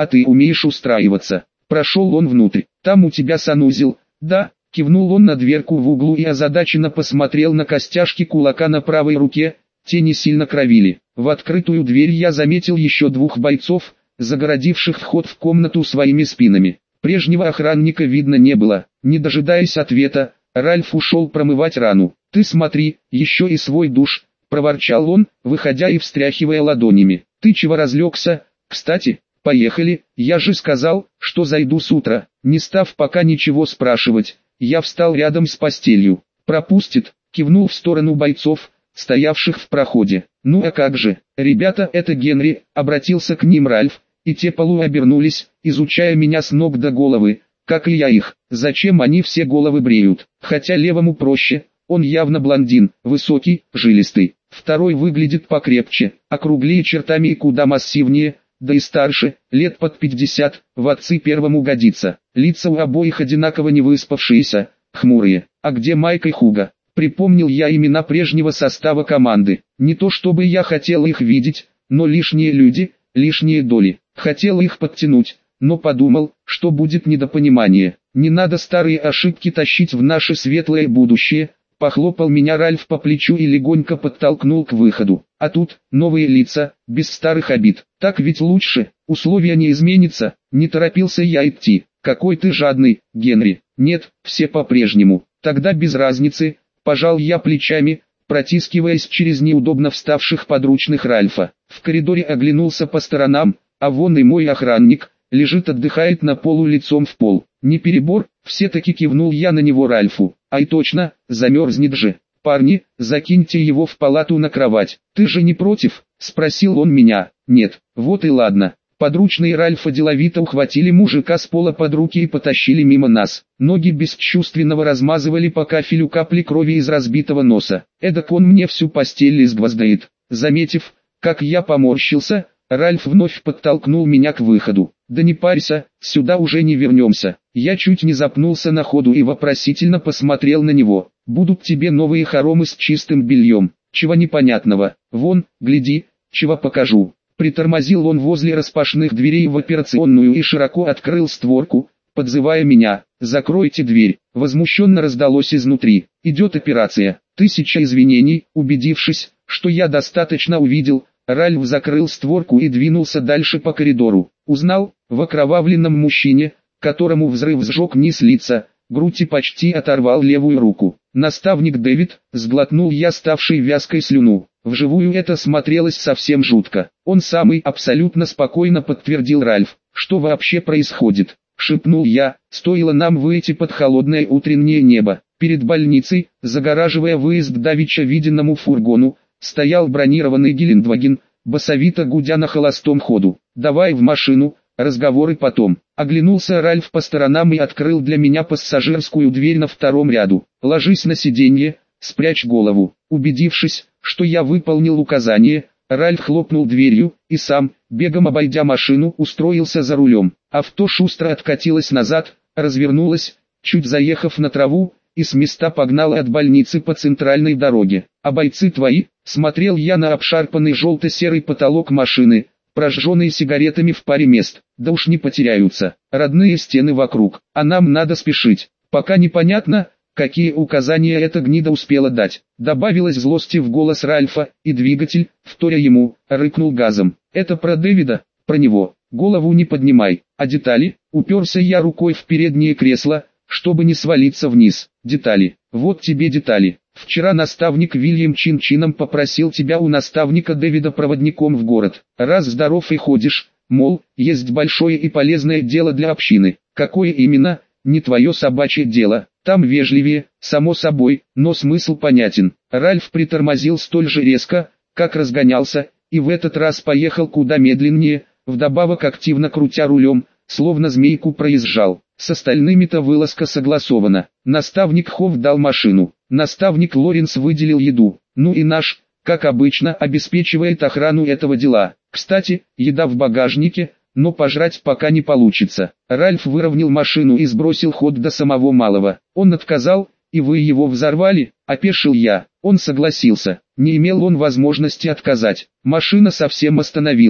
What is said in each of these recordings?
а ты умеешь устраиваться. Прошел он внутрь. Там у тебя санузел, да? Кивнул он на дверку в углу и озадаченно посмотрел на костяшки кулака на правой руке, те не сильно кровили. В открытую дверь я заметил еще двух бойцов, загородивших вход в комнату своими спинами. Прежнего охранника видно не было. Не дожидаясь ответа, Ральф ушел промывать рану. «Ты смотри, еще и свой душ», — проворчал он, выходя и встряхивая ладонями. «Ты чего разлегся? Кстати, поехали, я же сказал, что зайду с утра». Не став пока ничего спрашивать, я встал рядом с постелью. «Пропустит», — кивнул в сторону бойцов, стоявших в проходе. «Ну а как же, ребята, это Генри», — обратился к ним Ральф, и те полуобернулись, изучая меня с ног до головы, как и я их. Зачем они все головы бреют? Хотя левому проще, он явно блондин, высокий, жилистый. Второй выглядит покрепче, округлее чертами и куда массивнее, да и старше, лет под 50, в отцы первому годится. Лица у обоих одинаково невыспавшиеся, хмурые. «А где Майк и Хуга?» Припомнил я имена прежнего состава команды. Не то чтобы я хотел их видеть, но лишние люди, лишние доли. Хотел их подтянуть, но подумал, что будет недопонимание. Не надо старые ошибки тащить в наше светлое будущее. Похлопал меня Ральф по плечу и легонько подтолкнул к выходу. А тут, новые лица, без старых обид. Так ведь лучше, условия не изменятся. Не торопился я идти. «Какой ты жадный, Генри». «Нет, все по-прежнему». «Тогда без разницы», пожал я плечами, протискиваясь через неудобно вставших подручных Ральфа. В коридоре оглянулся по сторонам, а вон и мой охранник, лежит отдыхает на полу лицом в пол. «Не перебор?» — все-таки кивнул я на него Ральфу. «Ай точно, замерзнет же. Парни, закиньте его в палату на кровать». «Ты же не против?» — спросил он меня. «Нет». «Вот и ладно». Подручные Ральфа деловито ухватили мужика с пола под руки и потащили мимо нас. Ноги бесчувственного размазывали по кафелю капли крови из разбитого носа. Эдак он мне всю постель изгвоздает. Заметив, как я поморщился, Ральф вновь подтолкнул меня к выходу. «Да не парься, сюда уже не вернемся». Я чуть не запнулся на ходу и вопросительно посмотрел на него. «Будут тебе новые хоромы с чистым бельем. Чего непонятного? Вон, гляди, чего покажу». Притормозил он возле распашных дверей в операционную и широко открыл створку, подзывая меня. «Закройте дверь». Возмущенно раздалось изнутри. «Идет операция». Тысяча извинений. Убедившись, что я достаточно увидел, Ральф закрыл створку и двинулся дальше по коридору. Узнал, в окровавленном мужчине, которому взрыв сжег низ лица, грудь и почти оторвал левую руку. «Наставник Дэвид», сглотнул я ставшей вязкой слюну. Вживую это смотрелось совсем жутко. «Он самый», абсолютно спокойно подтвердил Ральф. «Что вообще происходит?» — шепнул я, стоило нам выйти под холодное утреннее небо. Перед больницей, загораживая выезд к давеча виденному фургону, стоял бронированный Гелендваген, басовито гудя на холостом ходу. «Давай в машину, разговоры потом». Оглянулся Ральф по сторонам и открыл для меня пассажирскую дверь на втором ряду. «Ложись на сиденье, спрячь голову». Убедившись, что я выполнил указание, Ральф хлопнул дверью, и сам, бегом обойдя машину, устроился за рулем. Авто шустро откатилось назад, развернулось, чуть заехав на траву, и с места погнало от больницы по центральной дороге. «А бойцы твои?» — смотрел я на обшарпанный желто-серый потолок машины, прожженные сигаретами в паре мест. «Да уж не потеряются. Родные стены вокруг, а нам надо спешить. Пока непонятно, какие указания эта гнида успела дать». Добавилось злости в голос Ральфа, и двигатель, вторя ему, рыкнул газом. «Это про Дэвида?» «Про него. Голову не поднимай. А детали?» Уперся я рукой в переднее кресло, чтобы не свалиться вниз. «Детали. Вот тебе детали. Вчера наставник Вильям чин-чином попросил тебя у наставника Дэвида проводником в город. Раз здоров и ходишь, мол, есть большое и полезное дело для общины. Какое именно, не твое собачье дело. Там вежливее, само собой, но смысл понятен». Ральф притормозил столь же резко, как разгонялся, и в этот раз поехал куда медленнее, вдобавок активно крутя рулем, словно змейку проезжал. С остальными-то вылазка согласована. Наставник Хофф дал машину. Наставник Лоренс выделил еду. Ну и наш, как обычно, обеспечивает охрану этого дела. Кстати, еда в багажнике, но пожрать пока не получится. Ральф выровнял машину и сбросил ход до самого малого. Он отказал, и вы его взорвали? Опешил я. Он согласился. Не имел он возможности отказать. Машина совсем остановилась.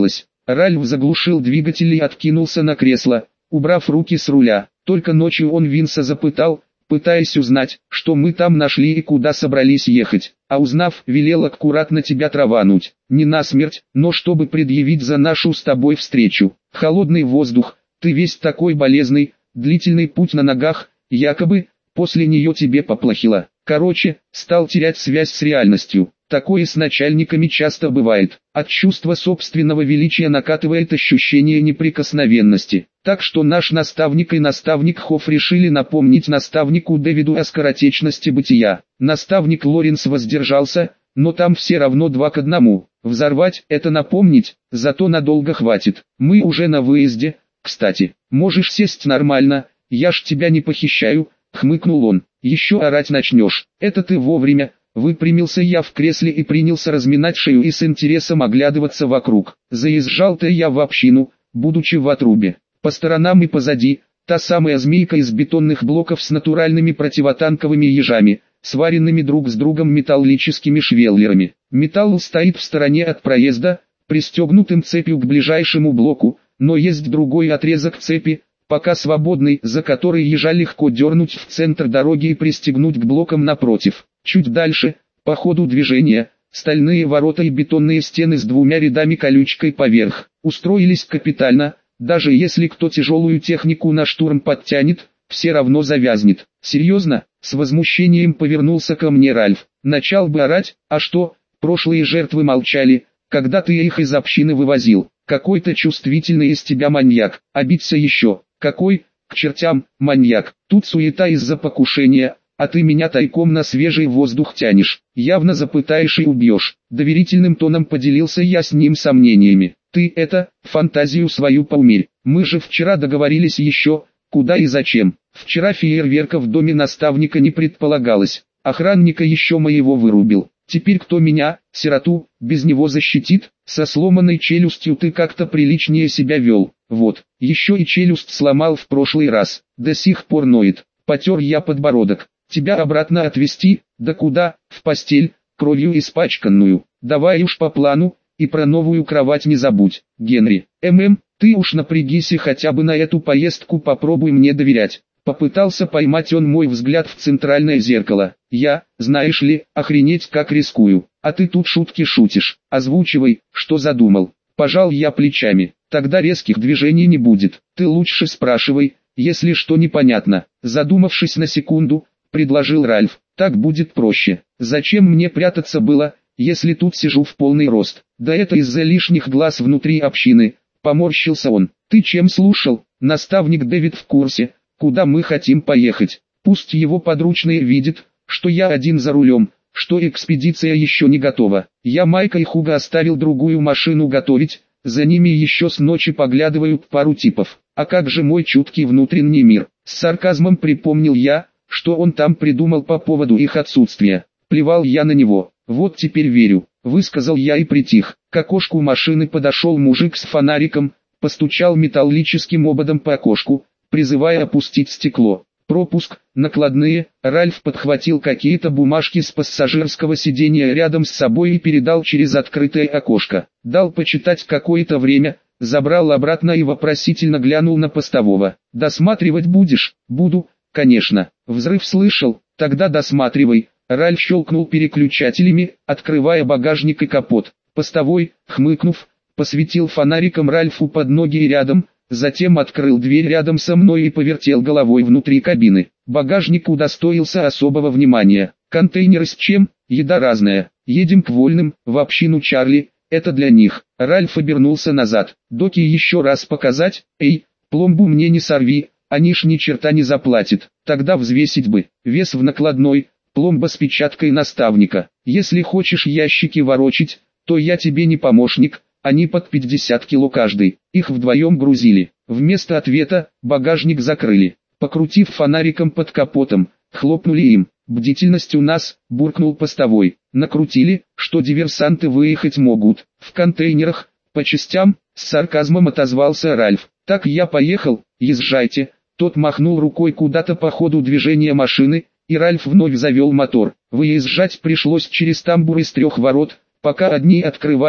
Ральф заглушил двигатель и откинулся на кресло, убрав руки с руля. Только ночью он Винса запытал, пытаясь узнать, что мы там нашли и куда собрались ехать, а узнав, велел аккуратно тебя травануть, не насмерть, но чтобы предъявить за нашу с тобой встречу. Холодный воздух, ты весь такой болезный, длительный путь на ногах, якобы, после нее тебе поплохело. Короче, стал терять связь с реальностью. Такое с начальниками часто бывает. От чувства собственного величия накатывает ощущение неприкосновенности. Так что наш наставник и наставник Хофф решили напомнить наставнику Дэвиду о скоротечности бытия. Наставник Лоренс воздержался, но там все равно 2-1. Взорвать – это напомнить, зато надолго хватит. Мы уже на выезде, кстати. Можешь сесть нормально, я ж тебя не похищаю, хмыкнул он. Еще орать начнешь. Это ты вовремя. Выпрямился я в кресле и принялся разминать шею и с интересом оглядываться вокруг. Заезжал-то я в общину, будучи в отрубе. По сторонам и позади, та самая змейка из бетонных блоков с натуральными противотанковыми ежами, сваренными друг с другом металлическими швеллерами. Металл стоит в стороне от проезда, пристегнутым цепью к ближайшему блоку, но есть другой отрезок цепи, пока свободный, за который ежа легко дернуть в центр дороги и пристегнуть к блокам напротив. Чуть дальше, по ходу движения, стальные ворота и бетонные стены с 2 рядами колючкой поверх. Устроились капитально, даже если кто тяжелую технику на штурм подтянет, все равно завязнет. Серьезно? С возмущением повернулся ко мне Ральф. Начал бы орать, а что, прошлые жертвы молчали, когда ты их из общины вывозил. Какой-то чувствительный из тебя маньяк, обидься еще. Какой, к чертям, маньяк, тут суета из-за покушения. А ты меня тайком на свежий воздух тянешь, явно запытаешь и убьешь. Доверительным тоном поделился я с ним сомнениями. Ты фантазию свою поумерь. Мы же вчера договорились еще, куда и зачем. Вчера фейерверка в доме наставника не предполагалось. Охранника еще моего вырубил. Теперь кто меня, сироту, без него защитит? Со сломанной челюстью ты как-то приличнее себя вел. Вот, еще и челюсть сломал в прошлый раз. До сих пор ноет. Потер я подбородок. Тебя обратно отвезти, да куда, в постель, кровью испачканную. Давай уж по плану, и про новую кровать не забудь, Генри. Ты уж напрягись и хотя бы на эту поездку попробуй мне доверять. Попытался поймать он мой взгляд в центральное зеркало. Я, знаешь ли, охренеть как рискую. А ты тут шутки шутишь. Озвучивай, что задумал. Пожал я плечами. Тогда резких движений не будет. Ты лучше спрашивай, если что непонятно. Задумавшись на секунду, предложил Ральф. Так будет проще. Зачем мне прятаться было, если тут сижу в полный рост? Да это из-за лишних глаз внутри общины. Поморщился он. Ты чем слушал? Наставник Дэвид в курсе, куда мы хотим поехать. Пусть его подручные видят, что я один за рулем, что экспедиция еще не готова. Я Майка и Хуга оставил другую машину готовить, за ними еще с ночи поглядывают пару типов. А как же мой чуткий внутренний мир? С сарказмом припомнил я, что он там придумал по поводу их отсутствия. Плевал я на него. Вот теперь верю, высказал я и притих. К окошку машины подошел мужик с фонариком, постучал металлическим ободом по окошку, призывая опустить стекло. Пропуск, накладные. Ральф подхватил какие-то бумажки с пассажирского сиденья рядом с собой и передал через открытое окошко. Дал почитать какое-то время, забрал обратно и вопросительно глянул на постового. «Досматривать будешь?» «Буду, конечно. Взрыв слышал? Тогда досматривай». Ральф щелкнул переключателями, открывая багажник и капот. Постовой, хмыкнув, посветил фонариком Ральфу под ноги и рядом, затем открыл дверь рядом со мной и повертел головой внутри кабины. Багажник удостоился особого внимания. Контейнеры с чем? Еда разная. Едем к Вольным, в общину Чарли, это для них. Ральф обернулся назад. Доки еще раз показать? Эй, пломбу мне не сорви, они ж ни черта не заплатят. Тогда взвесить бы. Вес в накладной, пломба с печаткой наставника. Если хочешь ящики ворочить, то я тебе не помощник. Они под 50 кило каждый. Их вдвоем грузили. Вместо ответа, багажник закрыли. Покрутив фонариком под капотом, хлопнули им. «Бдительность у нас», — буркнул постовой. «Накрутили, что диверсанты выехать могут. В контейнерах, по частям», — с сарказмом отозвался Ральф. «Так я поехал, езжайте». Тот махнул рукой куда-то по ходу движения машины, и Ральф вновь завел мотор. Выезжать пришлось через тамбур из 3 ворот, пока одни открывали,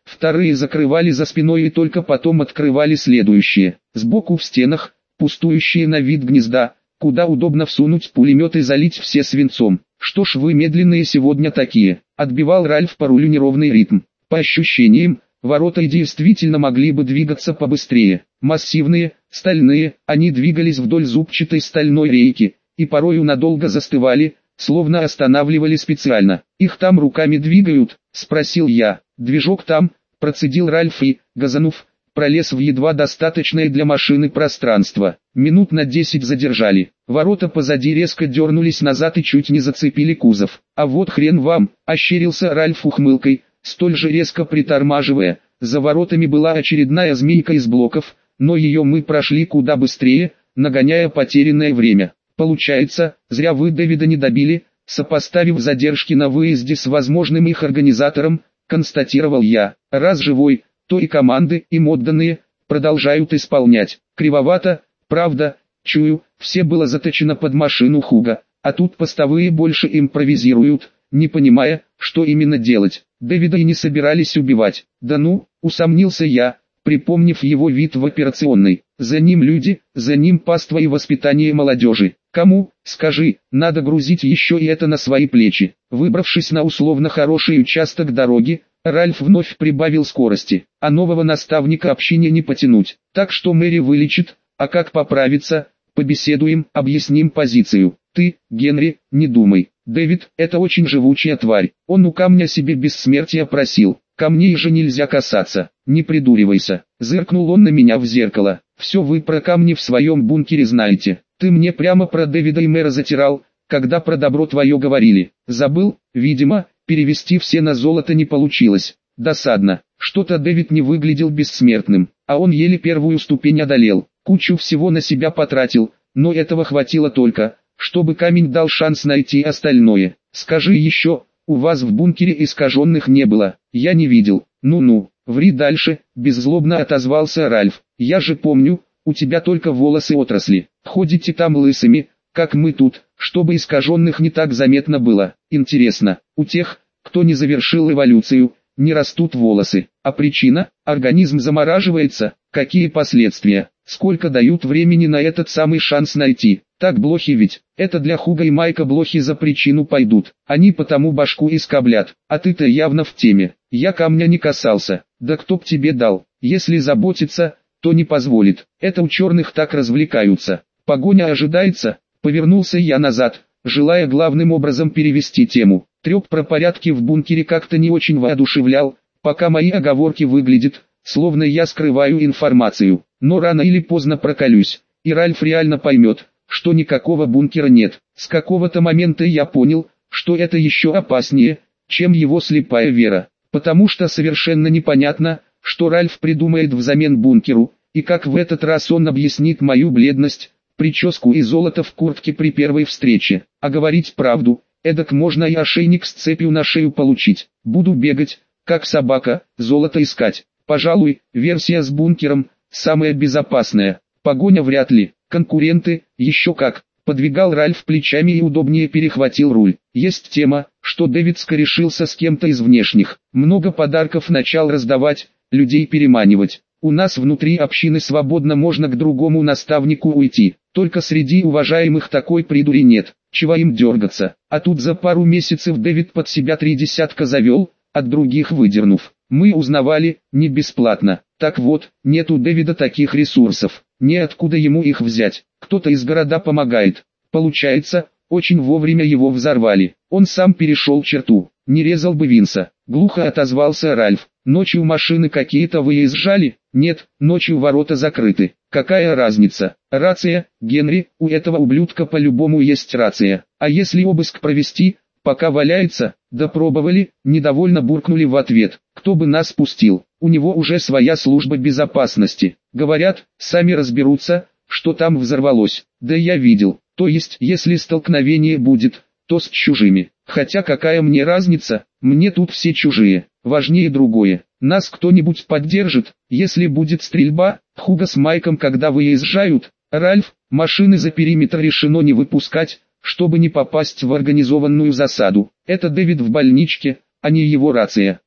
вторые закрывали за спиной и только потом открывали следующие. Сбоку в стенах, пустующие на вид гнезда, куда удобно всунуть пулемет и залить все свинцом. «Что ж вы медленные сегодня такие?» — отбивал Ральф по рулю неровный ритм. По ощущениям, ворота и действительно могли бы двигаться побыстрее. Массивные, стальные, они двигались вдоль зубчатой стальной рейки, и порою надолго застывали, словно останавливали специально. «Их там руками двигают?» — спросил я. «Движок там», — процедил Ральф и, газанув, пролез в едва достаточное для машины пространство. Минут на 10 задержали. Ворота позади резко дернулись назад и чуть не зацепили кузов. «А вот хрен вам», — ощерился Ральф ухмылкой, столь же резко притормаживая. За воротами была очередная змейка из блоков, но ее мы прошли куда быстрее, нагоняя потерянное время. «Получается, зря вы Дэвида не добили», — сопоставив задержки на выезде с возможным их организатором, констатировал я. «Раз живой, то и команды, им отданные, продолжают исполнять. Кривовато, правда, чую, все было заточено под машину Хуга, а тут постовые больше импровизируют, не понимая, что именно делать. Дэвида и не собирались убивать». «Да ну», — усомнился я, припомнив его вид в операционной. «За ним люди, за ним паства и воспитание молодежи. Кому, скажи, надо грузить еще и это на свои плечи?» Выбравшись на условно хороший участок дороги, Ральф вновь прибавил скорости, а нового наставника общине не потянуть. Так что Мэри вылечит, а как поправиться, побеседуем, объясним позицию. Ты, Генри, не думай. Дэвид – это очень живучая тварь. Он у камня себе бессмертия просил. Камней же нельзя касаться. Не придуривайся. Зыркнул он на меня в зеркало. Все вы про камни в своем бункере знаете. Ты мне прямо про Дэвида и мэра затирал, когда про добро твое говорили. Забыл, видимо. Перевести все на золото не получилось. Досадно. Что-то Дэвид не выглядел бессмертным, а он еле первую ступень одолел. Кучу всего на себя потратил, но этого хватило только, чтобы камень дал шанс найти остальное. Скажи еще, у вас в бункере искаженных не было? Я не видел. Ну-ну, ври дальше, беззлобно отозвался Ральф. Я же помню, у тебя только волосы отросли. Ходите там лысыми, как мы тут, чтобы искаженных не так заметно было. Интересно, у тех, кто не завершил эволюцию, не растут волосы. А причина? Организм замораживается. Какие последствия? Сколько дают времени на этот самый шанс найти? Так блохи ведь, это для Хуга и Майка блохи за причину пойдут. Они потому башку и скоблят. А ты-то явно в теме. Я камня не касался. Да кто б тебе дал? Если заботиться, то не позволит. Это у черных так развлекаются. Погоня ожидается. Повернулся я назад, желая главным образом перевести тему. Треп про порядки в бункере как-то не очень воодушевлял, пока мои оговорки выглядят, словно я скрываю информацию. Но рано или поздно проколюсь, и Ральф реально поймет, что никакого бункера нет. С какого-то момента я понял, что это еще опаснее, чем его слепая вера. Потому что совершенно непонятно, что Ральф придумает взамен бункеру, и как в этот раз он объяснит мою бледность, прическу и золото в куртке при первой встрече. А говорить правду, эдак можно и ошейник с цепью на шею получить. Буду бегать, как собака, золото искать. Пожалуй, версия с бункером самая безопасная. Погоня вряд ли. Конкуренты, еще как. Подвигал Ральф плечами и удобнее перехватил руль. Есть тема, что Дэвид скорешился с кем-то из внешних. Много подарков начал раздавать, людей переманивать. У нас внутри общины свободно можно к другому наставнику уйти. Только среди уважаемых такой придури нет, чего им дергаться. А тут за пару месяцев Дэвид под себя 3 десятка завел, от других выдернув. Мы узнавали, не бесплатно. Так вот, нет у Дэвида таких ресурсов. Неоткуда ему их взять. Кто-то из города помогает. Получается, очень вовремя его взорвали. Он сам перешел черту. Не резал бы Винса. Глухо отозвался Ральф. Ночью машины какие-то выезжали? Нет, ночью ворота закрыты. Какая разница? Рация, Генри, у этого ублюдка по-любому есть рация. А если обыск провести, пока валяется? Да пробовали, недовольно буркнули в ответ. Кто бы нас пустил? У него уже своя служба безопасности. Говорят, сами разберутся, что там взорвалось. Да я видел. То есть, если столкновение будет, то с чужими. Хотя какая мне разница, мне тут все чужие. Важнее другое. Нас кто-нибудь поддержит, если будет стрельба. Хуга с Майком когда выезжают? Ральф, машины за периметр решено не выпускать, чтобы не попасть в организованную засаду. Это Дэвид в больничке, а не его рация.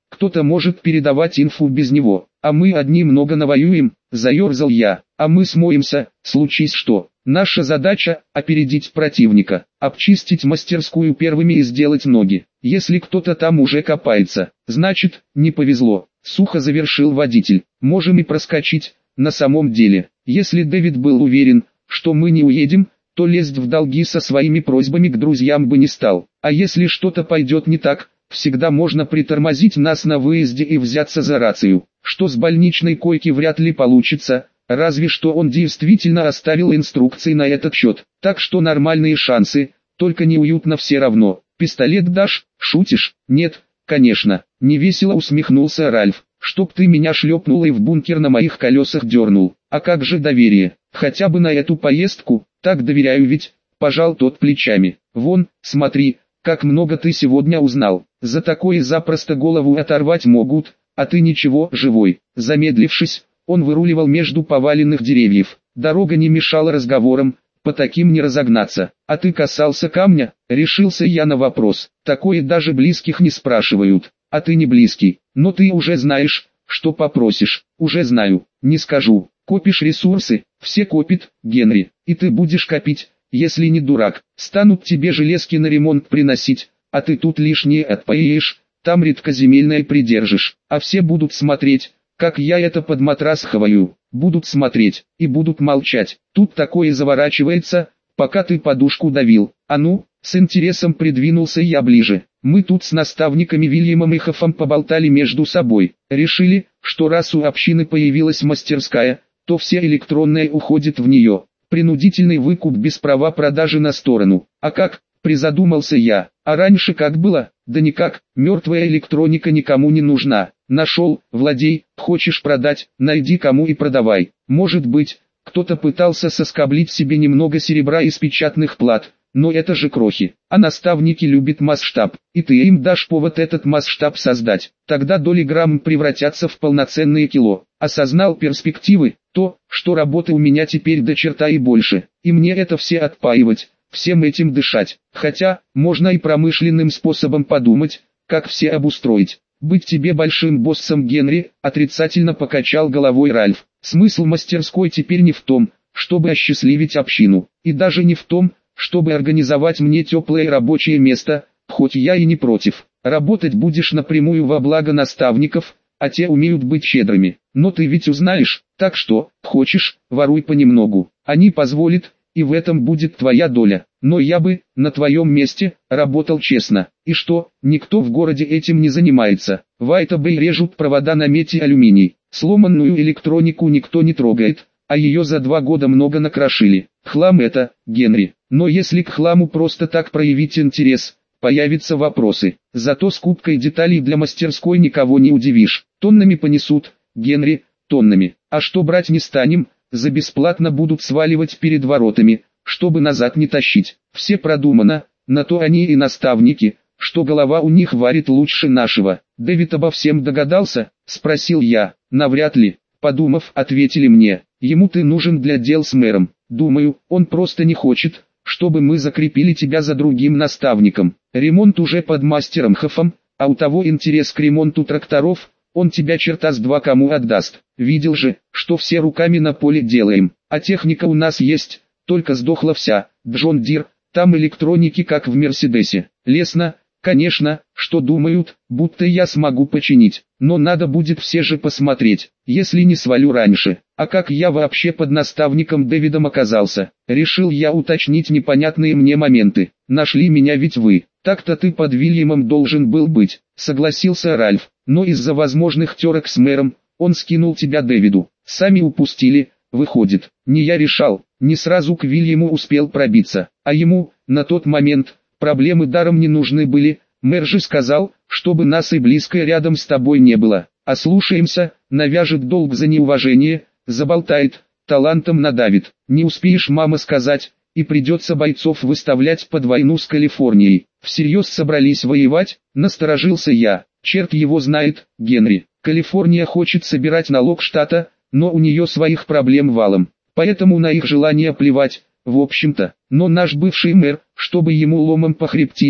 кто-то может передавать инфу без него, а мы одни много навоюем, заерзал я, а мы смоемся, случись что. Наша задача – опередить противника, обчистить мастерскую первыми и сделать ноги. Если кто-то там уже копается, значит, не повезло. Сухо завершил водитель. Можем и проскочить. На самом деле, если Дэвид был уверен, что мы не уедем, то лезть в долги со своими просьбами к друзьям бы не стал. А если что-то пойдет не так, всегда можно притормозить нас на выезде и взяться за рацию. Что с больничной койки вряд ли получится. Разве что он действительно оставил инструкции на этот счет. Так что нормальные шансы, только неуютно все равно. Пистолет дашь? Шутишь? Нет, конечно. Невесело усмехнулся Ральф. Чтоб ты меня шлепнул и в бункер на моих колесах дернул. А как же доверие? Хотя бы на эту поездку, так доверяю ведь. Пожал тот плечами. Вон, смотри, как много ты сегодня узнал. За такое запросто голову оторвать могут, а ты ничего, живой. Замедлившись, он выруливал между поваленных деревьев. Дорога не мешала разговорам, по таким не разогнаться. А ты касался камня? Решился я на вопрос. Такое даже близких не спрашивают. А ты не близкий, но ты уже знаешь, что попросишь. Уже знаю, не скажу. Копишь ресурсы, все копят, Генри. И ты будешь копить, если не дурак. Станут тебе железки на ремонт приносить, а ты тут лишнее отпаешь, там редкоземельное придержишь. А все будут смотреть, как я это под матрас хаваю, будут смотреть, и будут молчать. Тут такое заворачивается, пока ты подушку давил. А ну, с интересом придвинулся я ближе. Мы тут с наставниками Вильямом и Хоффом поболтали между собой. Решили, что раз у общины появилась мастерская, то все электронное уходит в нее. Принудительный выкуп без права продажи на сторону. А как? Призадумался я. А раньше как было? Да никак, мертвая электроника никому не нужна. Нашел, владей, хочешь продать, найди кому и продавай. Может быть, кто-то пытался соскоблить себе немного серебра из печатных плат, но это же крохи. А наставники любят масштаб, и ты им дашь повод этот масштаб создать. Тогда доли грамм превратятся в полноценные кило. Осознал перспективы, то, что работы у меня теперь до черта и больше, и мне это все отпаивать. Всем этим дышать. Хотя, можно и промышленным способом подумать, как все обустроить. Быть тебе большим боссом, Генри, отрицательно покачал головой Ральф. Смысл мастерской теперь не в том, чтобы осчастливить общину, и даже не в том, чтобы организовать мне теплое рабочее место, хоть я и не против. Работать будешь напрямую во благо наставников, а те умеют быть щедрыми. Но ты ведь узнаешь, так что, хочешь, воруй понемногу. Они позволят, и в этом будет твоя доля. Но я бы, на твоем месте, работал честно. И что, никто в городе этим не занимается. В Айта-Бэй режут провода на медь и алюминий. Сломанную электронику никто не трогает, а ее за 2 года много накрошили. Хлам это, Генри. Но если к хламу просто так проявить интерес, появятся вопросы. Зато скупкой деталей для мастерской никого не удивишь. Тоннами понесут, Генри, тоннами. А что брать не станем, за бесплатно будут сваливать перед воротами, чтобы назад не тащить. Все продумано, на то они и наставники, что голова у них варит лучше нашего. Дэвид обо всем догадался, спросил я. Навряд ли, подумав, ответили мне. Ему ты нужен для дел с мэром. Думаю, он просто не хочет, чтобы мы закрепили тебя за другим наставником. Ремонт уже под мастером Хоффом, а у того интерес к ремонту тракторов, он тебя черта с два кому отдаст. Видел же, что все руками на поле делаем, а техника у нас есть, только сдохла вся. Джон Дир, там электроники как в Мерседесе. Лесно, конечно, что думают, будто я смогу починить, но надо будет все же посмотреть, если не свалю раньше. А как я вообще под наставником Дэвидом оказался? Решил я уточнить непонятные мне моменты. Нашли меня ведь вы. Так-то ты под Вильямом должен был быть, согласился Ральф, но из-за возможных терок с мэром, он скинул тебя Дэвиду. Сами упустили, выходит. Не я решал, не сразу к Вильяму успел пробиться, а ему, на тот момент, проблемы даром не нужны были. Мэр же сказал, чтобы нас и близко рядом с тобой не было. А слушаемся, навяжет долг за неуважение, заболтает, талантом надавит. Не успеешь, мама, сказать, и придется бойцов выставлять под войну с Калифорнией. Всерьез собрались воевать? Насторожился я. Черт его знает, Генри. Калифорния хочет собирать налог штата, но у нее своих проблем валом. Поэтому на их желание плевать, в общем-то. Но наш бывший мэр, чтобы ему ломом по хребтине,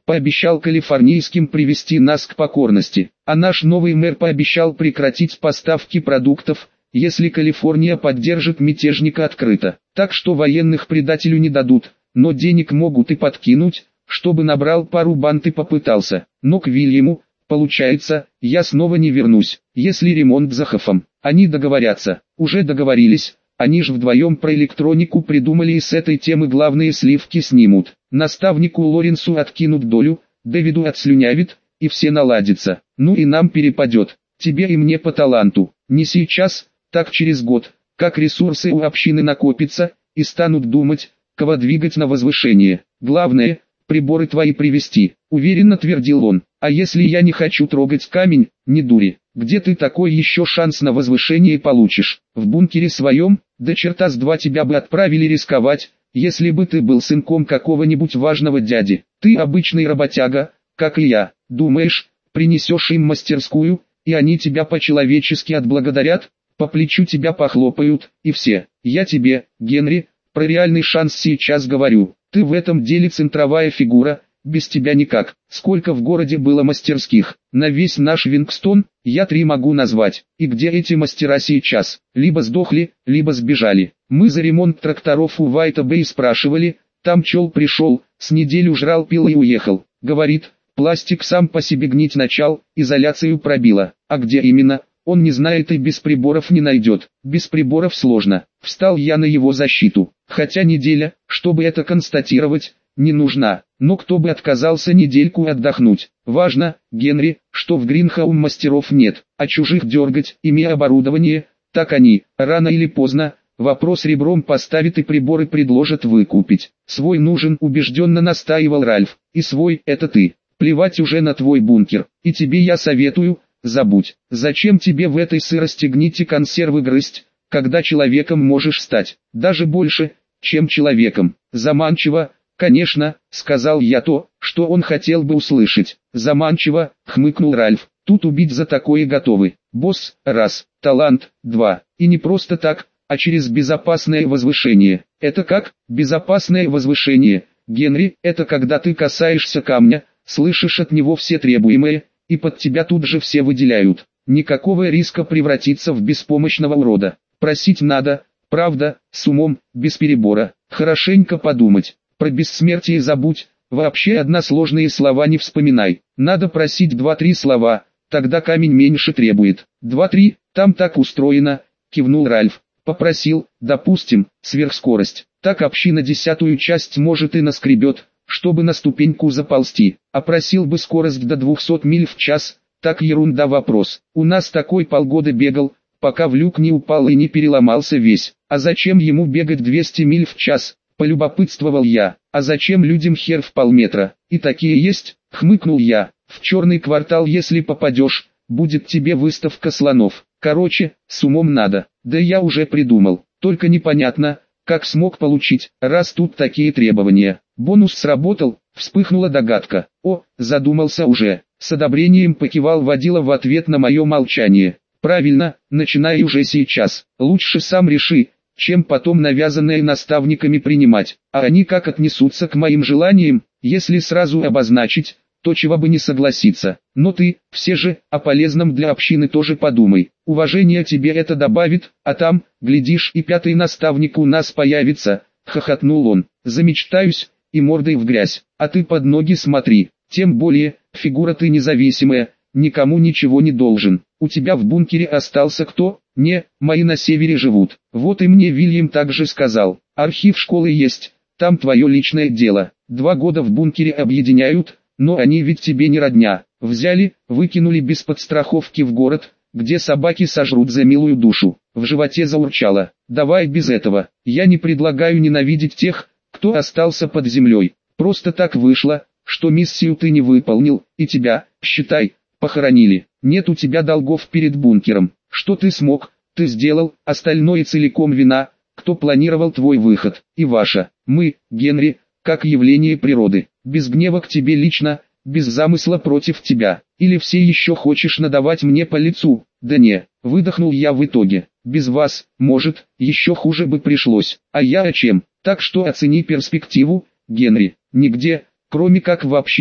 пообещал калифорнийским привести нас к покорности, а наш новый мэр пообещал прекратить поставки продуктов, если Калифорния поддержит мятежника открыто. Так что военных предателю не дадут, но денег могут и подкинуть, чтобы набрал пару банд и попытался. Но к Вильяму, получается, я снова не вернусь, если ремонт за хафом. Они договорятся, уже договорились, они же вдвоем про электронику придумали и с этой темы главные сливки снимут. Наставнику Лоренсу откинут долю, Дэвиду отслюнявит, и все наладится. Ну и нам перепадет, тебе и мне по таланту, не сейчас, так через год, как ресурсы у общины накопятся, и станут думать, кого двигать на возвышение. Главное, приборы твои привезти, уверенно твердил он. А если я не хочу трогать камень, не дури, где ты такой еще шанс на возвышение получишь? В бункере своем, да черта с два тебя бы отправили рисковать, если бы ты был сынком какого-нибудь важного дяди. Ты обычный работяга, как и я, думаешь, принесешь им мастерскую, и они тебя по-человечески отблагодарят, по плечу тебя похлопают, и все. Я тебе, Генри, про реальный шанс сейчас говорю. Ты в этом деле центровая фигура, без тебя никак. Сколько в городе было мастерских? На весь наш Вингстон, я 3 могу назвать. И где эти мастера сейчас? Либо сдохли, либо сбежали. Мы за ремонт тракторов у Вайта Бэй спрашивали, там чел пришел, с неделю жрал пил и уехал. Говорит, пластик сам по себе гнить начал, изоляцию пробило. А где именно? Он не знает и без приборов не найдет. Без приборов сложно. Встал я на его защиту. Хотя неделя, чтобы это констатировать, не нужна. Но кто бы отказался недельку отдохнуть. Важно, Генри, что в Гринхаум мастеров нет, а чужих дергать, имея оборудование, так они, рано или поздно, вопрос ребром поставят и приборы предложат выкупить. Свой нужен, убежденно настаивал Ральф. И свой, это ты. Плевать уже на твой бункер. И тебе я советую, забудь. Зачем тебе в этой сырости гнить и консервы грызть, когда человеком можешь стать, даже больше, чем человеком. Заманчиво, конечно, сказал я то, что он хотел бы услышать. Заманчиво, хмыкнул Ральф. Тут убить за такое готовы. Босс, раз, талант, два. И не просто так, а через безопасное возвышение. Это как? Безопасное возвышение, Генри, это когда ты касаешься камня, слышишь от него все требуемые, и под тебя тут же все выделяют. Никакого риска превратиться в беспомощного урода. Просить надо, правда, с умом, без перебора. Хорошенько подумать. Про бессмертие забудь, вообще односложные слова не вспоминай. Надо просить 2-3 слова, тогда камень меньше требует. 2-3, там так устроено, кивнул Ральф. Попросил, допустим, сверхскорость. Так община 10-ю часть может и наскребет, чтобы на ступеньку заползти. А просил бы скорость до 200 миль в час, так ерунда вопрос. У нас такой полгода бегал, пока в люк не упал и не переломался весь. А зачем ему бегать 200 миль в час? Полюбопытствовал я. А зачем людям хер в полметра? И такие есть, хмыкнул я. В черный квартал если попадешь, будет тебе выставка слонов. Короче, с умом надо. Да я уже придумал. Только непонятно, как смог получить, раз тут такие требования. Бонус сработал, вспыхнула догадка. О, задумался уже. С одобрением покивал водила в ответ на мое молчание. Правильно, начинай уже сейчас. Лучше сам реши, чем потом навязанное наставниками принимать. А они как отнесутся к моим желаниям, если сразу обозначить, то чего бы не согласиться. Но ты, все же, о полезном для общины тоже подумай. Уважение тебе это добавит, а там, глядишь, и 5-й наставник у нас появится, хохотнул он. Замечтаюсь, и мордой в грязь, а ты под ноги смотри. Тем более, фигура ты независимая, никому ничего не должен. У тебя в бункере остался кто? Не, мои на севере живут. Вот и мне Вильям также сказал. Архив школы есть, там твое личное дело. 2 года в бункере объединяют, но они ведь тебе не родня. Взяли, выкинули без подстраховки в город, где собаки сожрут за милую душу. В животе заурчало. Давай без этого. Я не предлагаю ненавидеть тех, кто остался под землей. Просто так вышло, что миссию ты не выполнил, и тебя, считай, похоронили. Нет у тебя долгов перед бункером. Что ты смог, ты сделал, остальное целиком вина, кто планировал твой выход. И ваша. Мы, Генри, как явление природы. Без гнева к тебе лично, без замысла против тебя. Или все еще хочешь надавать мне по лицу? Да не, выдохнул я в итоге. Без вас, может, еще хуже бы пришлось. А я о чем? Так что оцени перспективу, Генри. Нигде, кроме как в общине,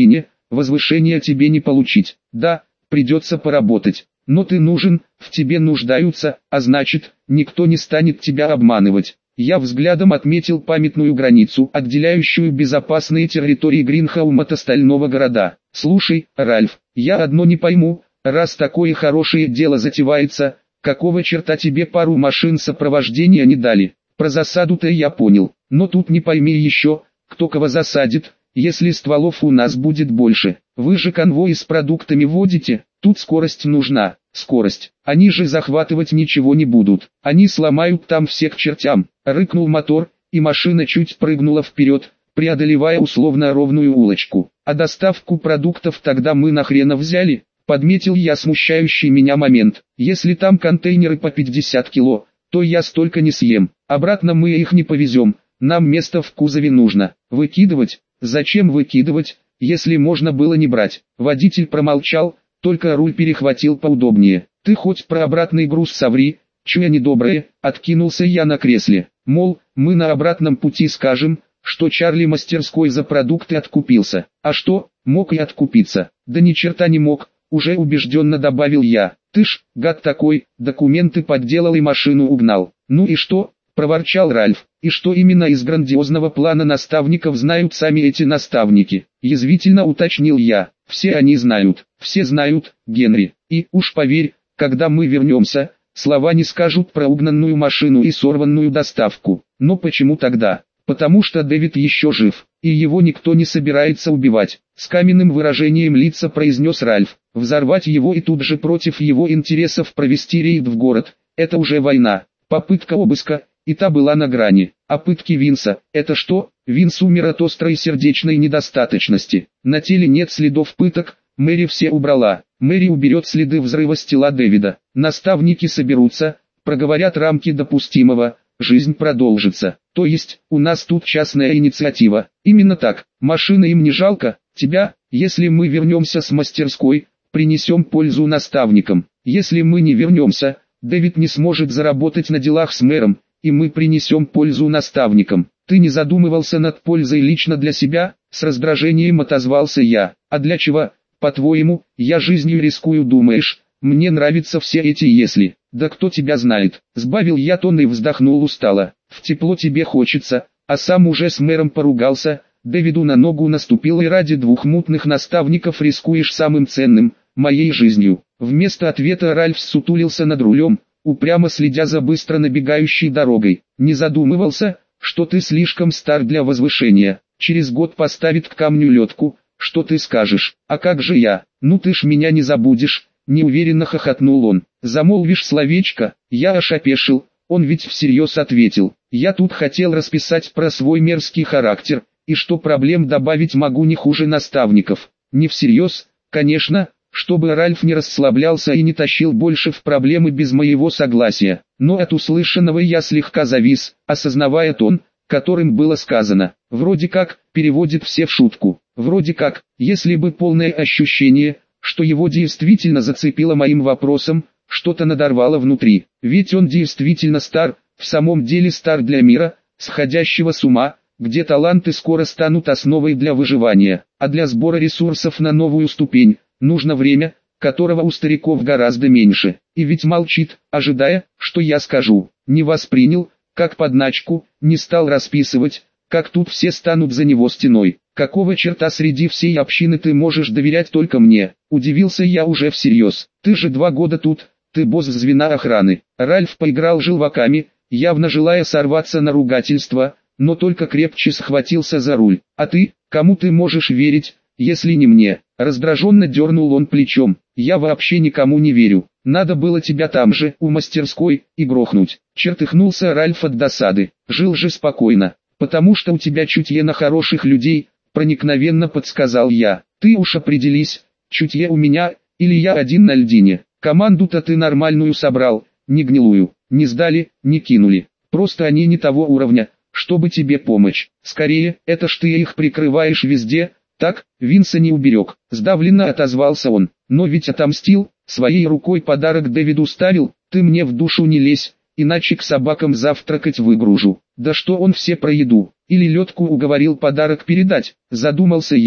возвышения тебе не получить. Да, придется поработать, но ты нужен, в тебе нуждаются, а значит, никто не станет тебя обманывать. Я взглядом отметил памятную границу, отделяющую безопасные территории Гринхаум от остального города. Слушай, Ральф, я одно не пойму, раз такое хорошее дело затевается, какого черта тебе пару машин сопровождения не дали? Про засаду-то я понял, но тут не пойми еще, кто кого засадит, если стволов у нас будет больше. Вы же конвои с продуктами водите, тут скорость нужна. Скорость. Они же захватывать ничего не будут. Они сломают там всех к чертям. Рыкнул мотор, и машина чуть прыгнула вперед, преодолевая условно ровную улочку. А доставку продуктов тогда мы нахрена взяли? Подметил я смущающий меня момент. Если там контейнеры по 50 кило, то я столько не съем. Обратно мы их не повезем. Нам место в кузове нужно. Выкидывать? Зачем выкидывать, если можно было не брать? Водитель промолчал, только руль перехватил поудобнее. Ты хоть про обратный груз соври, чуя недоброе, откинулся я на кресле. Мол, мы на обратном пути скажем, что Чарли мастерской за продукты откупился. А что, мог и откупиться? Да ни черта не мог, уже убежденно добавил я. Ты ж, гад такой, документы подделал и машину угнал. Ну и что? Проворчал Ральф. И что именно из грандиозного плана наставников знают сами эти наставники? Язвительно уточнил я. Все они знают, все знают, Генри. И, уж поверь, когда мы вернемся, слова не скажут про угнанную машину и сорванную доставку. Но почему тогда? Потому что Дэвид еще жив, и его никто не собирается убивать. С каменным выражением лица произнес Ральф. Взорвать его и тут же против его интересов провести рейд в город – это уже война. Попытка обыска, и та была на грани. А пытки Винса – это что? Винс умер от острой сердечной недостаточности. На теле нет следов пыток, Мэри все убрала. Мэри уберет следы взрыва с тела Дэвида. Наставники соберутся, проговорят рамки допустимого, жизнь продолжится. То есть, у нас тут частная инициатива. Именно так. Машины им не жалко, тебя, если мы вернемся с мастерской, принесем пользу наставникам. Если мы не вернемся, Дэвид не сможет заработать на делах с мэром, и мы принесем пользу наставникам. Ты не задумывался над пользой лично для себя? С раздражением отозвался я. А для чего, по-твоему, я жизнью рискую, думаешь? Мне нравятся все эти «если». Да кто тебя знает? Сбавил я тон и вздохнул устало. В тепло тебе хочется, а сам уже с мэром поругался. Дэвиду на ногу наступил и ради двух мутных наставников рискуешь самым ценным, моей жизнью. Вместо ответа Ральф сутулился над рулем, упрямо следя за быстро набегающей дорогой. Не задумывался, что ты слишком стар для возвышения. Через год поставит к камню ледку, что ты скажешь? А как же я? Ну ты ж меня не забудешь, неуверенно хохотнул он. Замолвишь словечко? Я аж опешил, он ведь всерьез ответил. Я тут хотел расписать про свой мерзкий характер, и что проблем добавить могу не хуже наставников. Не всерьез, конечно, чтобы Ральф не расслаблялся и не тащил больше в проблемы без моего согласия. Но от услышанного я слегка завис, осознавая тон, которым было сказано. Вроде как, переводит все в шутку. Вроде как, если бы полное ощущение, что его действительно зацепило моим вопросом, что-то надорвало внутри. Ведь он действительно стар, в самом деле стар для мира, сходящего с ума, где таланты скоро станут основой для выживания, а для сбора ресурсов на новую ступень нужно время, которого у стариков гораздо меньше. И ведь молчит, ожидая, что я скажу. Не воспринял, как подначку, не стал расписывать, как тут все станут за него стеной. Какого черта среди всей общины ты можешь доверять только мне? Удивился я уже всерьез. Ты же 2 года тут, ты босс звена охраны. Ральф поиграл желваками, явно желая сорваться на ругательство, но только крепче схватился за руль. А ты, кому ты можешь верить, если не мне? Раздраженно дернул он плечом. Я вообще никому не верю. Надо было тебя там же, у мастерской, и грохнуть. Чертыхнулся Ральф от досады. Жил же спокойно, потому что у тебя чутье на хороших людей, проникновенно подсказал я. Ты уж определись, чутье у меня, или я один на льдине. Команду-то ты нормальную собрал, не гнилую. Не сдали, не кинули. Просто они не того уровня, чтобы тебе помочь. Скорее, это ж ты их прикрываешь везде. Так, Винса не уберег. Сдавленно отозвался он. Но ведь отомстил, своей рукой подарок Дэвиду ставил. Ты мне в душу не лезь, иначе к собакам завтракать выгружу. Да что он все про еду. Или ледку уговорил подарок передать, задумался я.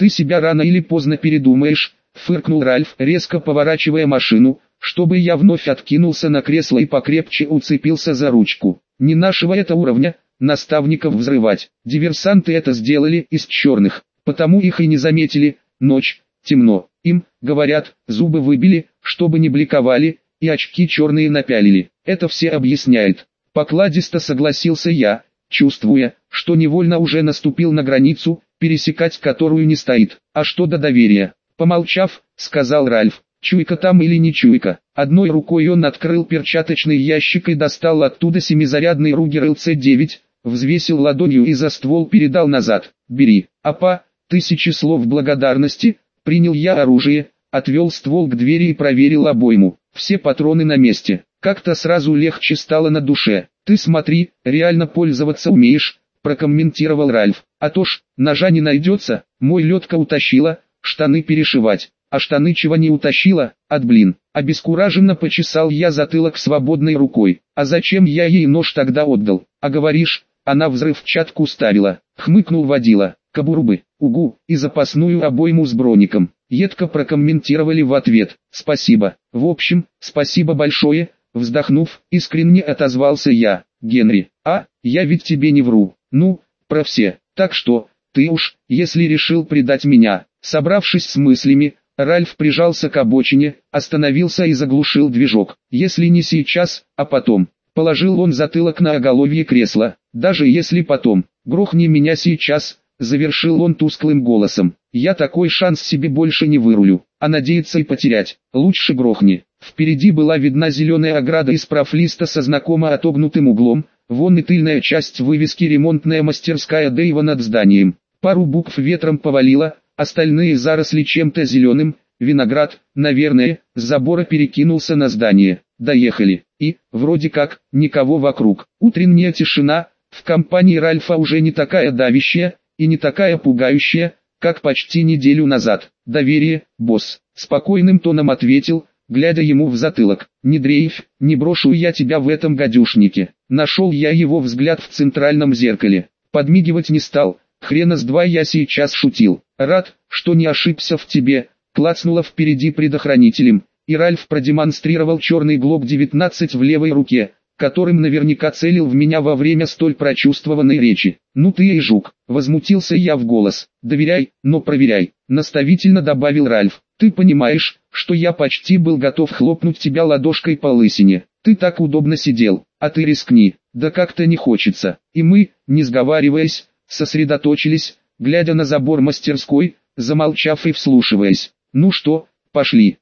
Ты себя рано или поздно передумаешь, фыркнул Ральф, резко поворачивая машину, чтобы я вновь откинулся на кресло и покрепче уцепился за ручку. Не нашего это уровня, наставников взрывать. Диверсанты это сделали из черных, потому их и не заметили. Ночь, темно. Им, говорят, зубы выбили, чтобы не бликовали, и очки черные напялили. Это все объясняет. Покладисто согласился я, чувствуя, что невольно уже наступил на границу, пересекать которую не стоит. А что до доверия? Помолчав, сказал Ральф, чуйка там или не чуйка. Одной рукой он открыл перчаточный ящик и достал оттуда семизарядный Ругер ЛЦ-9, взвесил ладонью и за ствол передал назад. Бери. Апа, тысячи слов благодарности. Принял я оружие, отвел ствол к двери и проверил обойму. Все патроны на месте. Как-то сразу легче стало на душе. Ты смотри, реально пользоваться умеешь, прокомментировал Ральф. А то ж, ножа не найдется, мой летка утащила, штаны перешивать. А штаны чего не утащила, блин. Обескураженно почесал я затылок свободной рукой. А зачем я ей нож тогда отдал? А говоришь, она взрывчатку ставила. Хмыкнул водила. Кобуру бы, угу, и запасную обойму с броником. Едко прокомментировали в ответ. Спасибо. В общем, спасибо большое. Вздохнув, искренне отозвался я. Генри, я ведь тебе не вру. Ну, про все. Так что, ты уж, если решил предать меня. Собравшись с мыслями, Ральф прижался к обочине, остановился и заглушил движок. Если не сейчас, а потом. Положил он затылок на оголовье кресла. Даже если потом. Грохни меня сейчас, завершил он тусклым голосом. Я такой шанс себе больше не вырулю. А надеяться и потерять. Лучше грохни. Впереди была видна зеленая ограда из профлиста со знакомо отогнутым углом. Вон и тыльная часть вывески «Ремонтная мастерская Дэйва» над зданием. Пару букв ветром повалило, остальные заросли чем-то зеленым. Виноград, наверное, с забора перекинулся на здание. Доехали. И, вроде как, никого вокруг. Утренняя тишина, в компании Ральфа уже не такая давящая, и не такая пугающая, как почти неделю назад. Доверие, босс. Спокойным тоном ответил, глядя ему в затылок. Не дрейфь, не брошу я тебя в этом гадюшнике. Нашел я его взгляд в центральном зеркале. Подмигивать не стал. Хрена с два я сейчас шутил. Рад, что не ошибся в тебе. Клацнуло впереди предохранителем, и Ральф продемонстрировал черный ГЛОК-19 в левой руке, которым наверняка целил в меня во время столь прочувствованной речи. «Ну ты и жук», — возмутился я в голос. «Доверяй, но проверяй», — наставительно добавил Ральф. «Ты понимаешь, что я почти был готов хлопнуть тебя ладошкой по лысине. Ты так удобно сидел, а ты рискни, да как-то не хочется». И мы, не сговариваясь, сосредоточились, глядя на забор мастерской, замолчав и вслушиваясь. «Ну что, пошли».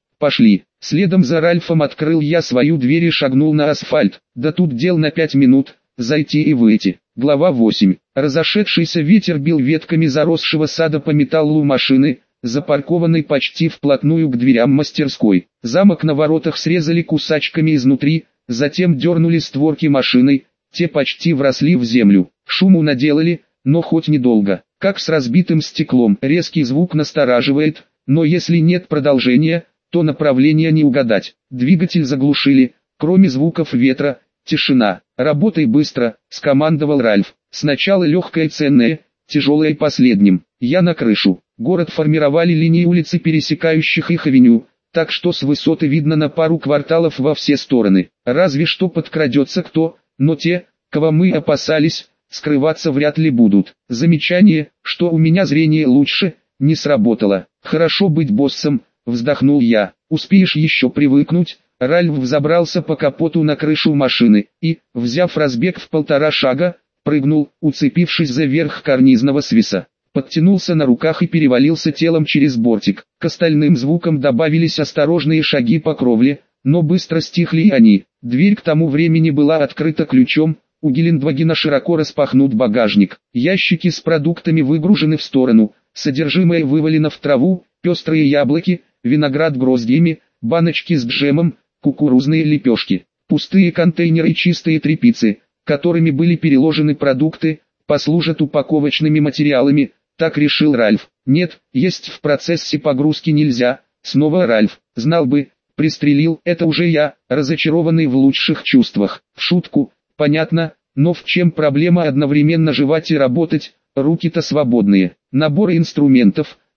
Следом за Ральфом открыл я свою дверь и шагнул на асфальт. Да тут дел на 5 минут, зайти и выйти. Глава 8. Разошедшийся ветер бил ветками заросшего сада по металлу машины, запаркованной почти вплотную к дверям мастерской. Замок на воротах срезали кусачками изнутри, затем дернули створки машины, те почти вросли в землю. Шуму наделали, но хоть недолго. Как с разбитым стеклом. Резкий звук настораживает, но если нет продолжения, то направление не угадать. Двигатель заглушили, кроме звуков ветра, тишина. «Работай быстро», — скомандовал Ральф. «Сначала легкое ценное, тяжелое последним». Я на крышу. Город формировали линии улицы, пересекающих их авеню, так что с высоты видно на пару кварталов во все стороны. Разве что подкрадется кто, но те, кого мы опасались, скрываться вряд ли будут. Замечание, что у меня зрение лучше, не сработало. «Хорошо быть боссом», — вздохнул я. «Успеешь еще привыкнуть». Ральф взобрался по капоту на крышу машины и, взяв разбег в 1,5 шага, прыгнул, уцепившись за верх карнизного свиса. Подтянулся на руках и перевалился телом через бортик. К остальным звукам добавились осторожные шаги по кровле, но быстро стихли и они. Дверь к тому времени была открыта ключом, у Гелендвагена широко распахнут багажник. Ящики с продуктами выгружены в сторону, содержимое вывалено в траву, пестрые яблоки, виноград гроздьями, баночки с джемом, кукурузные лепешки, пустые контейнеры и чистые тряпицы, которыми были переложены продукты, послужат упаковочными материалами, так решил Ральф. Нет, есть в процессе погрузки нельзя. Снова Ральф. Знал бы, пристрелил. Это уже я, разочарованный в лучших чувствах. В шутку, понятно, но в чем проблема одновременно жевать и работать, руки-то свободные. Набор инструментов,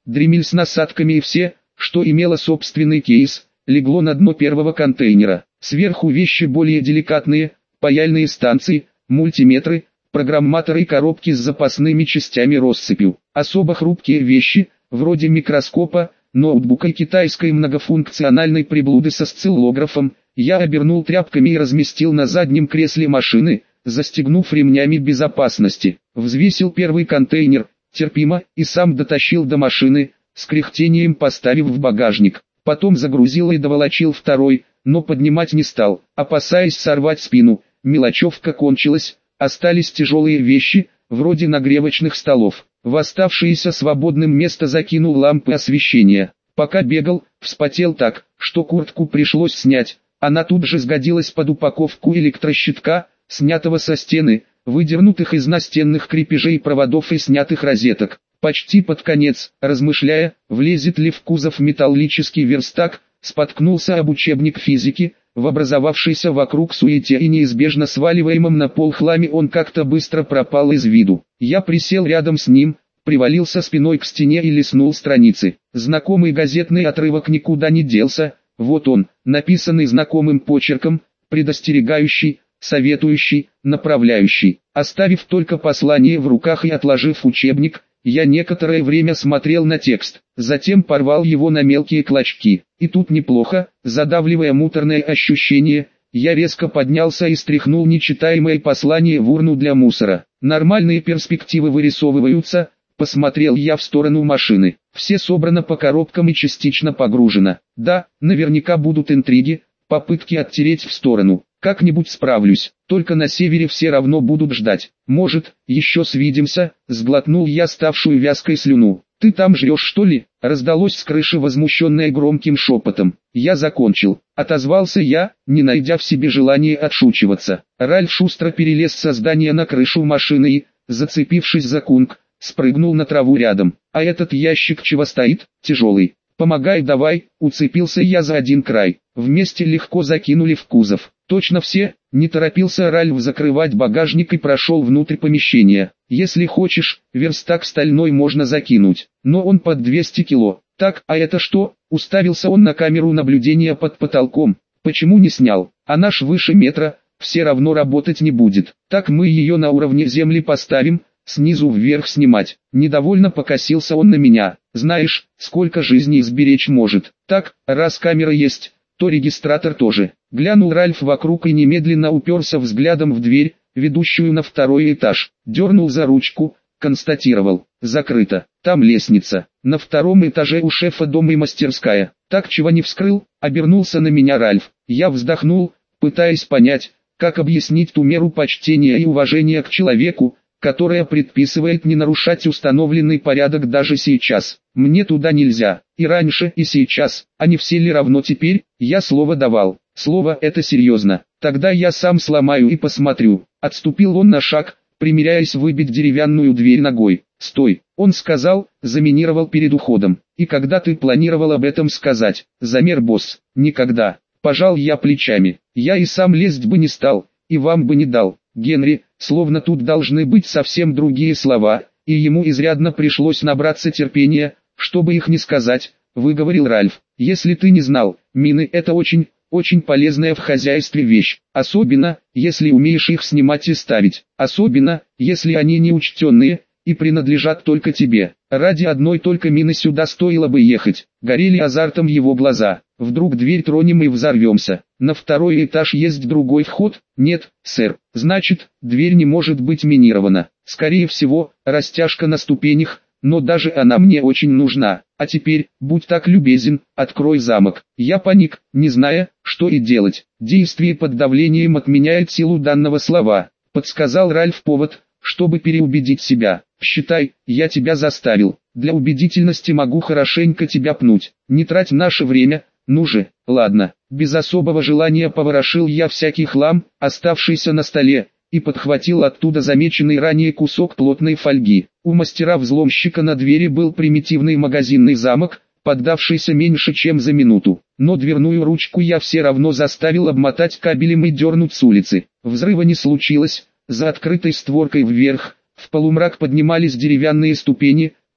дремель с насадками и все, что имело собственный кейс, легло на дно первого контейнера. Сверху вещи более деликатные, паяльные станции, мультиметры, программаторы и коробки с запасными частями россыпью. Особо хрупкие вещи, вроде микроскопа, ноутбука и китайской многофункциональной приблуды со осциллографом, я обернул тряпками и разместил на заднем кресле машины, застегнув ремнями безопасности. Взвесил первый контейнер, терпимо, и сам дотащил до машины, с кряхтением поставив в багажник. Потом загрузил и доволочил второй, но поднимать не стал, опасаясь сорвать спину. Мелочевка кончилась, остались тяжелые вещи, вроде нагревочных столов. В оставшееся свободным место закинул лампы освещения. Пока бегал, вспотел так, что куртку пришлось снять. Она тут же сгодилась под упаковку электрощитка, снятого со стены, выдернутых из настенных крепежей проводов и снятых розеток. Почти под конец, размышляя, влезет ли в кузов металлический верстак, споткнулся об учебник физики. В образовавшейся вокруг суете и неизбежно сваливаемом на пол хламе он как-то быстро пропал из виду. Я присел рядом с ним, привалился спиной к стене и листнул страницы. Знакомый газетный отрывок никуда не делся, вот он, написанный знакомым почерком, предостерегающий, советующий, направляющий. Оставив только послание в руках и отложив учебник, я некоторое время смотрел на текст, затем порвал его на мелкие клочки. И тут неплохо, задавливая муторное ощущение, я резко поднялся и стряхнул нечитаемое послание в урну для мусора. Нормальные перспективы вырисовываются, посмотрел я в сторону машины. Все собрано по коробкам и частично погружено. Да, наверняка будут интриги, попытки оттереть в сторону. Как-нибудь справлюсь, только на севере все равно будут ждать. Может, еще свидимся, сглотнул я ставшую вязкой слюну. Ты там жрешь что ли? Раздалось с крыши возмущенное громким шепотом. Я закончил, отозвался я, не найдя в себе желания отшучиваться. Ральф шустро перелез со здания на крышу машины и, зацепившись за кунг, спрыгнул на траву рядом. А этот ящик чего стоит? Тяжелый. Помогай давай, уцепился я за один край. Вместе легко закинули в кузов. Точно все, не торопился Ральф закрывать багажник и прошел внутрь помещения. Если хочешь, верстак стальной можно закинуть, но он под 200 кило. Так, а это что? Уставился он на камеру наблюдения под потолком. Почему не снял? Она ж выше метра, все равно работать не будет. Так мы ее на уровне земли поставим, снизу вверх снимать. Недовольно покосился он на меня. Знаешь, сколько жизней сберечь может. Так, раз камера есть, то регистратор тоже. Глянул Ральф вокруг и немедленно уперся взглядом в дверь, ведущую на второй этаж. Дернул за ручку, констатировал. Закрыто. Там лестница. На втором этаже у шефа дом и мастерская. Так чего не вскрыл? Обернулся на меня Ральф. Я вздохнул, пытаясь понять, как объяснить ту меру почтения и уважения к человеку, которая предписывает не нарушать установленный порядок даже сейчас. Мне туда нельзя, и раньше, и сейчас, а не все ли равно теперь? Я слово давал. Слово это серьезно. Тогда я сам сломаю и посмотрю. Отступил он на шаг, примеряясь выбить деревянную дверь ногой. Стой, он сказал, заминировал перед уходом. И когда ты планировал об этом сказать? Замер босс. Никогда. Пожал я плечами. Я и сам лезть бы не стал, и вам бы не дал. Генри, словно тут должны быть совсем другие слова, и ему изрядно пришлось набраться терпения, чтобы их не сказать, выговорил Ральф. Если ты не знал, мины это очень полезная в хозяйстве вещь, особенно, если умеешь их снимать и ставить, особенно, если они неучтенные, и принадлежат только тебе. Ради одной только мины сюда стоило бы ехать. Горели азартом его глаза. Вдруг дверь тронем и взорвемся. На второй этаж есть другой вход? Нет, сэр. Значит, дверь не может быть минирована. Скорее всего, растяжка на ступенях, но даже она мне очень нужна. А теперь, будь так любезен, открой замок. Я паник, не зная, что и делать. Действие под давлением отменяет силу данного слова. Подсказал Ральф повод, чтобы переубедить себя. Считай, я тебя заставил. Для убедительности могу хорошенько тебя пнуть. Не трать наше время, ну же, ладно. Без особого желания поворошил я всякий хлам, оставшийся на столе, и подхватил оттуда замеченный ранее кусок плотной фольги. У мастера-взломщика на двери был примитивный магазинный замок, поддавшийся меньше чем за минуту. Но дверную ручку я все равно заставил обмотать кабелем и дернуть с улицы. Взрыва не случилось. За открытой створкой вверх, в полумрак поднимались деревянные ступени,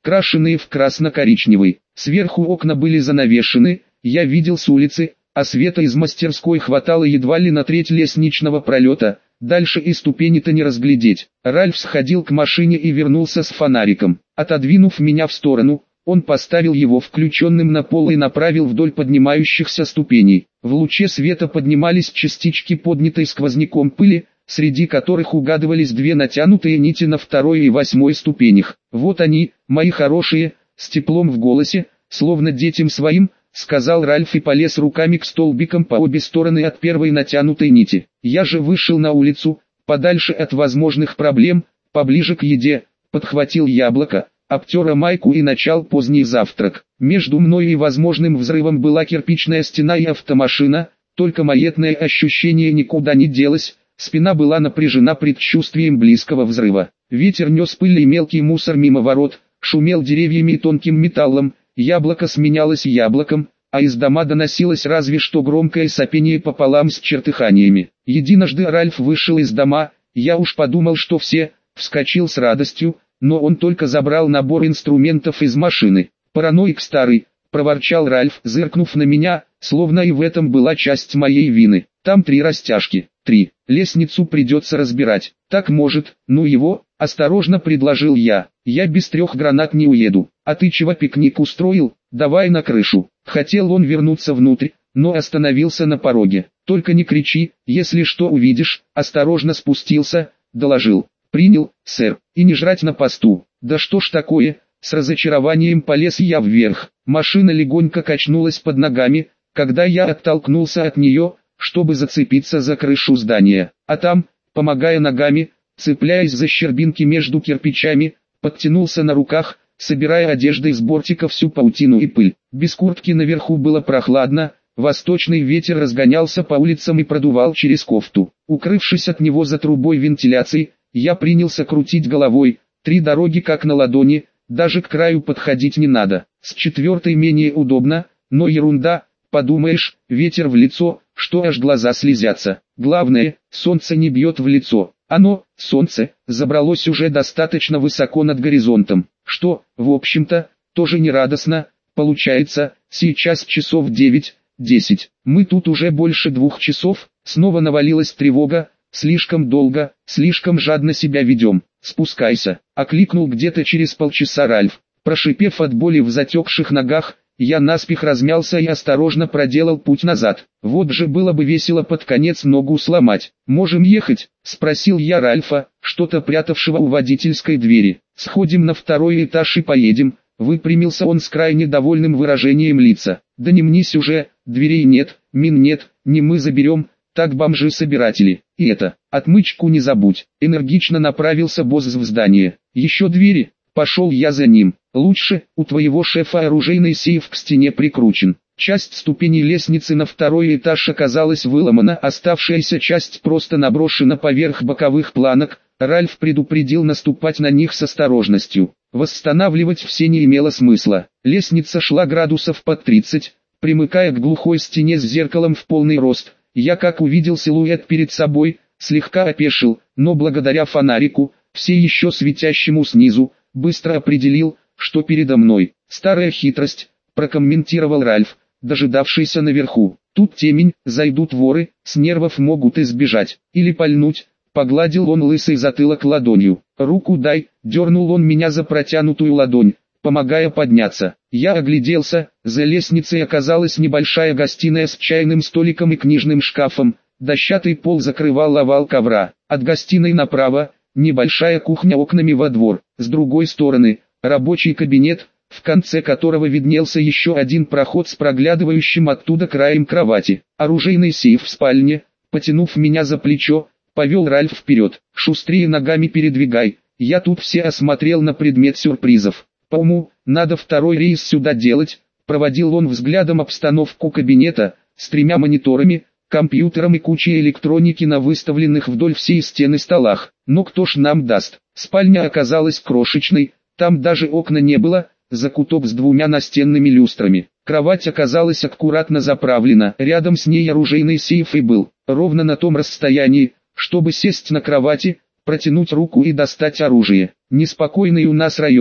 крашенные в красно-коричневый. Сверху окна были занавешены, я видел с улицы, а света из мастерской хватало едва ли на треть лестничного пролета, дальше и ступени-то не разглядеть. Ральф сходил к машине и вернулся с фонариком. Отодвинув меня в сторону, он поставил его включенным на пол и направил вдоль поднимающихся ступеней. В луче света поднимались частички поднятой сквозняком пыли, среди которых угадывались две натянутые нити на второй и восьмой ступенях. «Вот они, мои хорошие», с теплом в голосе, словно детям своим, сказал Ральф и полез руками к столбикам по обе стороны от первой натянутой нити. Я же вышел на улицу, подальше от возможных проблем, поближе к еде, подхватил яблоко, обтер майку и начал поздний завтрак. Между мной и возможным взрывом была кирпичная стена и автомашина, только маятное ощущение никуда не делось, спина была напряжена предчувствием близкого взрыва. Ветер нес пыль и мелкий мусор мимо ворот, шумел деревьями и тонким металлом, яблоко сменялось яблоком, а из дома доносилось разве что громкое сопение пополам с чертыханиями. Единожды Ральф вышел из дома, я уж подумал, что все, вскочил с радостью, но он только забрал набор инструментов из машины. «Параноик старый», — проворчал Ральф, зыркнув на меня, словно и в этом была часть моей вины. «Там 3 растяжки, 3. Лестницу придется разбирать». «Так может, ну его», — осторожно предложил я. «Я без 3 гранат не уеду. А ты чего пикник устроил? Давай на крышу». Хотел он вернуться внутрь, но остановился на пороге. «Только не кричи, если что увидишь», — осторожно спустился, доложил. «Принял, сэр, и не жрать на посту». «Да что ж такое?» С разочарованием полез я вверх. Машина легонько качнулась под ногами, когда я оттолкнулся от нее, чтобы зацепиться за крышу здания. А там, помогая ногами, цепляясь за щербинки между кирпичами, подтянулся на руках, собирая одеждой с бортика всю паутину и пыль. Без куртки наверху было прохладно, восточный ветер разгонялся по улицам и продувал через кофту. Укрывшись от него за трубой вентиляции, я принялся крутить головой. 3 дороги как на ладони, даже к краю подходить не надо. С 4-й менее удобно, но ерунда, подумаешь, ветер в лицо, что аж глаза слезятся. Главное, солнце не бьет в лицо. Оно, солнце, забралось уже достаточно высоко над горизонтом, что, в общем-то, тоже не радостно. Получается, сейчас часов 9-10. Мы тут уже больше 2 часов, снова навалилась тревога. Слишком долго, слишком жадно себя ведем. «Спускайся», — окликнул где-то через полчаса Ральф. Прошипев от боли в затекших ногах, я наспех размялся и осторожно проделал путь назад. Вот же было бы весело под конец ногу сломать. «Можем ехать?» — спросил я Ральфа, что-то прятавшего у водительской двери. «Сходим на 2-й этаж и поедем», — выпрямился он с крайне довольным выражением лица. «Да не мнись уже, дверей нет, мин нет, не мы заберем, так бомжи-собиратели. И это, отмычку не забудь». Энергично направился босс в здание. «Еще двери?» Пошел я за ним. «Лучше, у твоего шефа оружейный сейф к стене прикручен». Часть ступеней лестницы на 2-й этаж оказалась выломана, оставшаяся часть просто наброшена поверх боковых планок. Ральф предупредил наступать на них с осторожностью. Восстанавливать все не имело смысла. Лестница шла градусов под 30, примыкая к глухой стене с зеркалом в полный рост. Я как увидел силуэт перед собой, слегка опешил, но благодаря фонарику, все еще светящему снизу, быстро определил, что передо мной. «Старая хитрость», — прокомментировал Ральф, дожидавшийся наверху. «Тут темень, зайдут воры, с нервов могут избежать. Или пальнуть». Погладил он лысый затылок ладонью. «Руку дай», — дернул он меня за протянутую ладонь, помогая подняться. Я огляделся, за лестницей оказалась небольшая гостиная с чайным столиком и книжным шкафом. Дощатый пол закрывал овал ковра. От гостиной направо, небольшая кухня окнами во двор. С другой стороны, рабочий кабинет, в конце которого виднелся еще один проход с проглядывающим оттуда краем кровати. Оружейный сейф в спальне. Потянув меня за плечо, повел Ральф вперед. «Шустрее ногами передвигай, я тут все осмотрел на предмет сюрпризов. По уму, надо 2-й рейс сюда делать». Проводил он взглядом обстановку кабинета, с 3 мониторами, компьютером и кучей электроники на выставленных вдоль всей стены столах. «Но кто ж нам даст?» Спальня оказалась крошечной, там даже окна не было, закуток с 2 настенными люстрами. Кровать оказалась аккуратно заправлена, рядом с ней оружейный сейф и был, ровно на том расстоянии, чтобы сесть на кровати, протянуть руку и достать оружие. Неспокойный у нас район,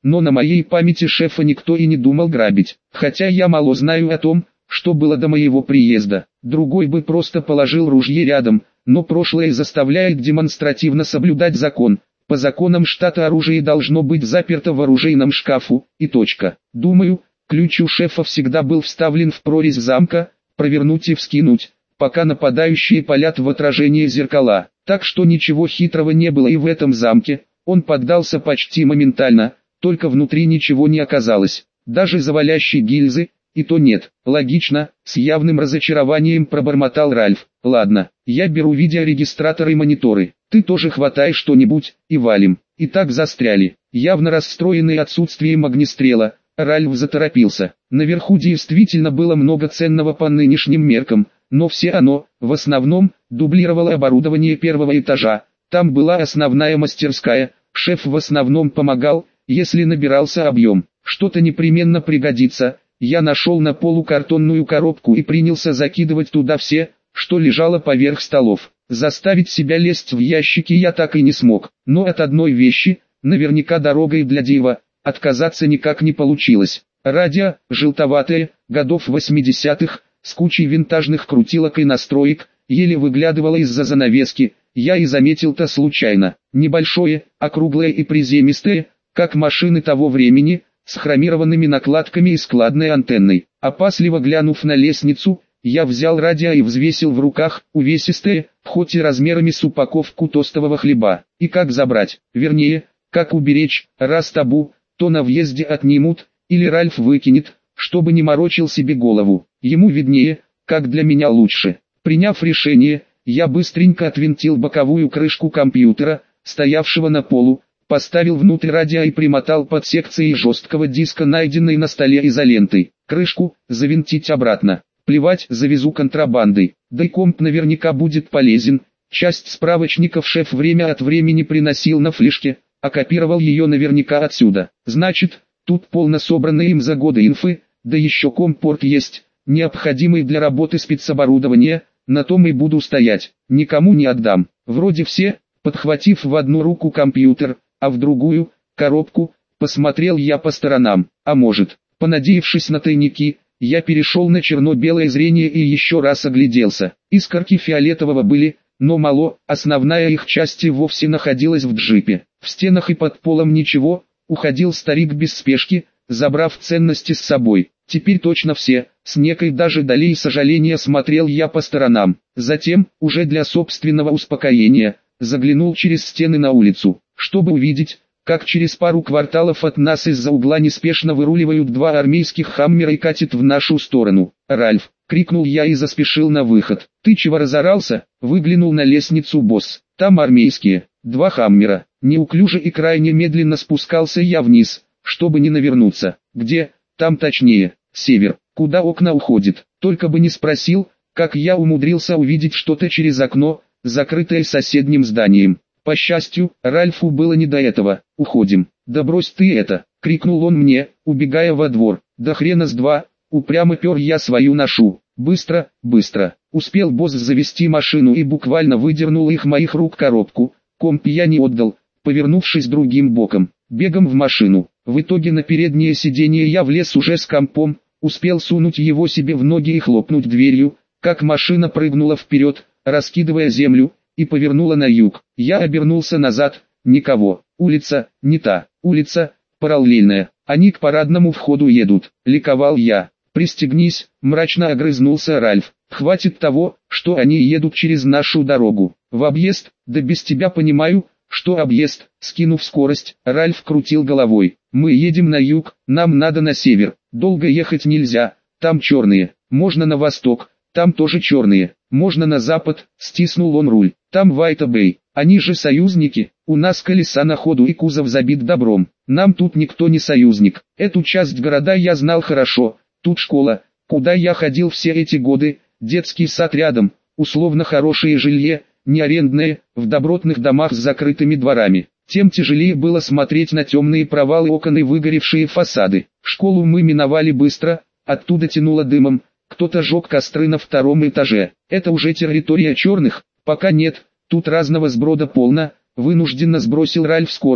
но на моей памяти шефа никто и не думал грабить. Хотя я мало знаю о том, что было до моего приезда. Другой бы просто положил ружье рядом, но прошлое заставляет демонстративно соблюдать закон. По законам штата оружие должно быть заперто в оружейном шкафу, и точка. Думаю, ключ у шефа всегда был вставлен в прорезь замка, провернуть и вскинуть, пока нападающие палят в отражение зеркала. Так что ничего хитрого не было и в этом замке. Он поддался почти моментально, только внутри ничего не оказалось. Даже завалящей гильзы, и то нет. Логично, с явным разочарованием пробормотал Ральф. Ладно, я беру видеорегистратор и мониторы. Ты тоже хватай что-нибудь, и валим. И так застряли. Явно расстроенный отсутствием огнестрела, Ральф заторопился. Наверху действительно было много ценного по нынешним меркам, но все оно, в основном, дублировало оборудование первого этажа. Там была основная мастерская, шеф в основном помогал, если набирался объем. Что-то непременно пригодится. Я нашел на полу картонную коробку и принялся закидывать туда все, что лежало поверх столов. Заставить себя лезть в ящики я так и не смог, но от одной вещи, наверняка дорогой для дива, отказаться никак не получилось. Радио, желтоватое, годов 80-х, с кучей винтажных крутилок и настроек, еле выглядывало из-за занавески. Я и заметил-то случайно. Небольшое, округлое и приземистое, как машины того времени, с хромированными накладками и складной антенной. Опасливо глянув на лестницу, я взял радио и взвесил в руках, увесистое, хоть и размерами с упаковку тостового хлеба. И как забрать, вернее, как уберечь, раз табу, то на въезде отнимут, или Ральф выкинет, чтобы не морочил себе голову. Ему виднее, как для меня лучше. Приняв решение, я быстренько отвинтил боковую крышку компьютера, стоявшего на полу, поставил внутрь радио и примотал под секцией жесткого диска, найденной на столе изолентой. Крышку завинтить обратно. Плевать, завезу контрабандой. Да и комп наверняка будет полезен. Часть справочников шеф время от времени приносил на флешке, а копировал ее наверняка отсюда. Значит, тут полно собранной им за годы инфы, да еще компорт есть, необходимый для работы спецоборудования. На том и буду стоять, никому не отдам. Вроде все, подхватив в одну руку компьютер, а в другую – коробку, посмотрел я по сторонам. А может, понадеявшись на тайники, я перешел на черно-белое зрение и еще раз огляделся. Искорки фиолетового были, но мало, основная их часть и вовсе находилась в джипе. В стенах и под полом ничего, уходил старик без спешки, забрав ценности с собой. Теперь точно все, с некой даже долей сожаления смотрел я по сторонам. Затем, уже для собственного успокоения, заглянул через стены на улицу, чтобы увидеть, как через пару кварталов от нас из-за угла неспешно выруливают два армейских хаммера и катят в нашу сторону. «Ральф!» — крикнул я и заспешил на выход. «Ты чего разорался?» — выглянул на лестницу босс. «Там армейские, два хаммера». Неуклюже и крайне медленно спускался я вниз, чтобы не навернуться. «Где?» «Там точнее, север, куда окна уходят». Только бы не спросил, как я умудрился увидеть что-то через окно, закрытое соседним зданием. По счастью, Ральфу было не до этого. «Уходим». «Да брось ты это!» — крикнул он мне, убегая во двор. «Да хрена с два!» — упрямо пер я свою ношу. «Быстро, быстро!» Успел босс завести машину и буквально выдернул их моих рук коробку. Комп я не отдал, повернувшись другим боком. Бегом в машину. В итоге на переднее сиденье я влез уже с компом, успел сунуть его себе в ноги и хлопнуть дверью, как машина прыгнула вперед, раскидывая землю, и повернула на юг. Я обернулся назад, никого. Улица, не та, улица, параллельная. Они к парадному входу едут. Ликовал я. «Пристегнись», мрачно огрызнулся Ральф. «Хватит того, что они едут через нашу дорогу. В объезд, да без тебя понимаю, что объезд». Скинув скорость, Ральф крутил головой. «Мы едем на юг, нам надо на север. Долго ехать нельзя, там черные. Можно на восток, там тоже черные. Можно на запад», стиснул он руль. «Там Вайта-Бэй, они же союзники. У нас колеса на ходу и кузов забит добром. Нам тут никто не союзник. Эту часть города я знал хорошо. Тут школа, куда я ходил все эти годы, детский сад рядом, условно хорошее жилье, не арендное, в добротных домах с закрытыми дворами. Тем тяжелее было смотреть на темные провалы окон и выгоревшие фасады. Школу мы миновали быстро, оттуда тянуло дымом, кто-то жег костры на втором этаже. Это уже территория черных? Пока нет, тут разного сброда полно. Вынужденно сбросил Ральф скорость,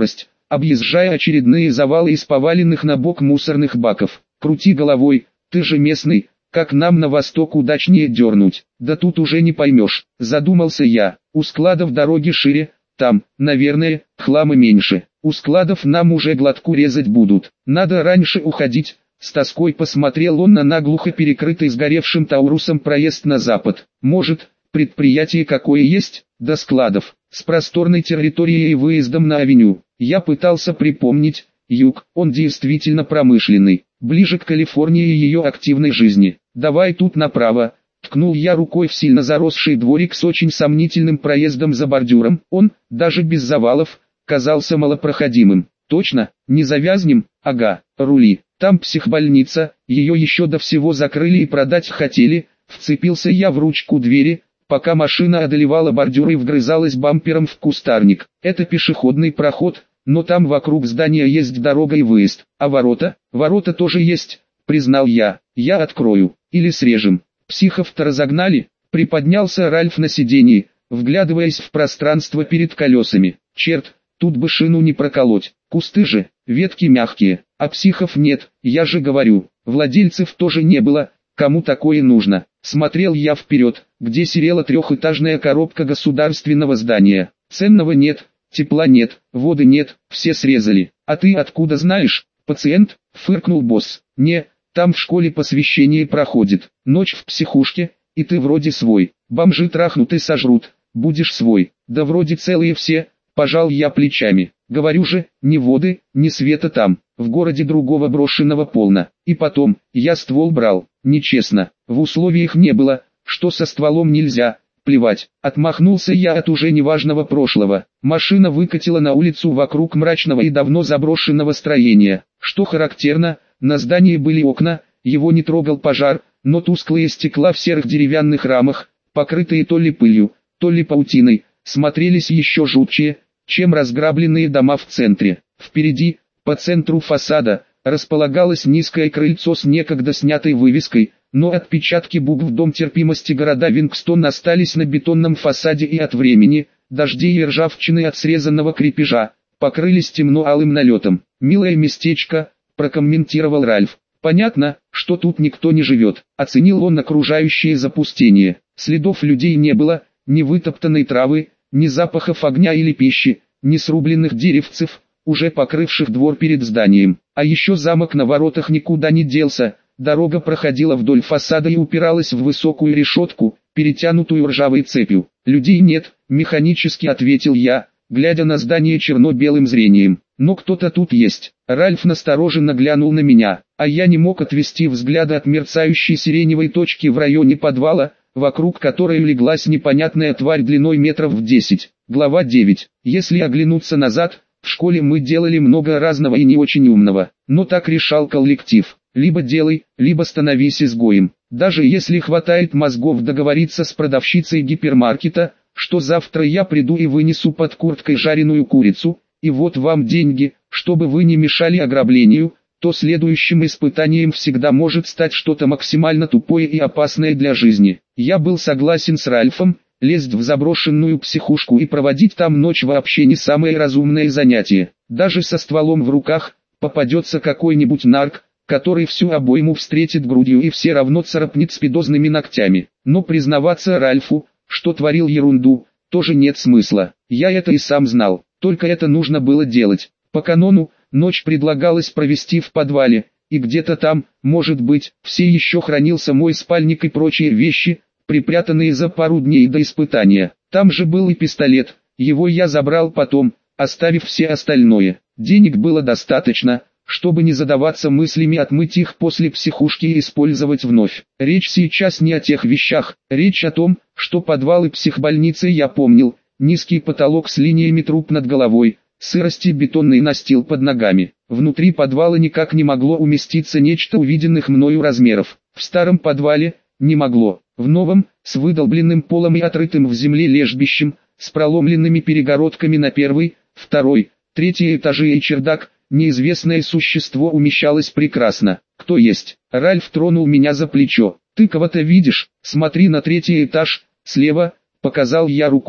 объезжая очередные завалы из поваленных на бок мусорных баков. «Крути головой, ты же местный, как нам на восток удачнее дернуть?» «Да тут уже не поймешь», задумался я. «У складов дороги шире, там, наверное, хлама меньше. У складов нам уже глотку резать будут. Надо раньше уходить». С тоской посмотрел он на наглухо перекрытый сгоревшим Таурусом проезд на запад. «Может, предприятие какое есть, до складов, с просторной территорией и выездом на авеню?» Я пытался припомнить. Юг, он действительно промышленный, ближе к Калифорнии и ее активной жизни. «Давай тут направо». Ткнул я рукой в сильно заросший дворик с очень сомнительным проездом за бордюром. Он, даже без завалов, казался малопроходимым. «Точно, не завязнем?» «Ага, рули. Там психбольница, ее еще до всего закрыли и продать хотели». Вцепился я в ручку двери, пока машина одолевала бордюр и вгрызалась бампером в кустарник. «Это пешеходный проход, но там вокруг здания есть дорога и выезд. А ворота?» «Ворота тоже есть», признал я. «Я открою. Или срежем». «Психов-то разогнали?» Приподнялся Ральф на сиденье, вглядываясь в пространство перед колесами. «Черт, тут бы шину не проколоть. Кусты же, ветки мягкие, а психов нет, я же говорю. Владельцев тоже не было, кому такое нужно?» Смотрел я вперед, где серела трехэтажная коробка государственного здания. «Ценного нет, тепла нет, воды нет, все срезали». «А ты откуда знаешь, пациент?» Фыркнул босс. «Не, там в школе посвящение проходит. Ночь в психушке, и ты вроде свой. Бомжи трахнут и сожрут, будешь свой». «Да вроде целые все», пожал я плечами. «Говорю же, ни воды, ни света там. В городе другого брошенного полно. И потом, я ствол брал. Нечестно. В условиях не было, что со стволом нельзя. Плевать». Отмахнулся я от уже неважного прошлого. Машина выкатила на улицу вокруг мрачного и давно заброшенного строения. Что характерно, на здании были окна, его не трогал пожар, но тусклые стекла в серых деревянных рамах, покрытые то ли пылью, то ли паутиной, смотрелись еще жутче, чем разграбленные дома в центре. Впереди, по центру фасада, располагалось низкое крыльцо с некогда снятой вывеской, но отпечатки букв «Дом терпимости города Вингстон» остались на бетонном фасаде и от времени, дождей и ржавчины от срезанного крепежа, покрылись темно-алым налетом. «Милое местечко», прокомментировал Ральф. «Понятно, что тут никто не живет», оценил он окружающее запустение. Следов людей не было, ни вытоптанной травы, ни запахов огня или пищи, ни срубленных деревцев, уже покрывших двор перед зданием. А еще замок на воротах никуда не делся, дорога проходила вдоль фасада и упиралась в высокую решетку, перетянутую ржавой цепью. «Людей нет», механически ответил я, глядя на здание черно-белым зрением. «Но кто-то тут есть». Ральф настороженно глянул на меня, а я не мог отвести взгляда от мерцающей сиреневой точки в районе подвала, вокруг которой леглась непонятная тварь длиной метров в 10. Глава 9. Если оглянуться назад, в школе мы делали много разного и не очень умного, но так решал коллектив. Либо делай, либо становись изгоем. Даже если хватает мозгов договориться с продавщицей гипермаркета, что завтра я приду и вынесу под курткой жареную курицу, и вот вам деньги, чтобы вы не мешали ограблению, то следующим испытанием всегда может стать что-то максимально тупое и опасное для жизни. Я был согласен с Ральфом, лезть в заброшенную психушку и проводить там ночь вообще не самое разумное занятие. Даже со стволом в руках, попадется какой-нибудь нарк, который всю обойму встретит грудью и все равно царапнет спидозными ногтями. Но признаваться Ральфу, что творил ерунду, тоже нет смысла. Я это и сам знал, только это нужно было делать. По канону, ночь предлагалось провести в подвале, и где-то там, может быть, все еще хранился мой спальник и прочие вещи, припрятанные за пару дней до испытания. Там же был и пистолет, его я забрал потом, оставив все остальное. Денег было достаточно, чтобы не задаваться мыслями отмыть их после психушки и использовать вновь. Речь сейчас не о тех вещах, речь о том, что подвалы психбольницы я помнил, низкий потолок с линиями труб над головой, сырость и бетонный настил под ногами. Внутри подвала никак не могло уместиться нечто увиденных мною размеров. В старом подвале не могло. В новом, с выдолбленным полом и отрытым в земле лежбищем, с проломленными перегородками на первый, второй, третий этажи и чердак, неизвестное существо умещалось прекрасно. «Кто есть?» Ральф тронул меня за плечо. «Ты кого-то видишь? Смотри на третий этаж, слева», показал я рукой.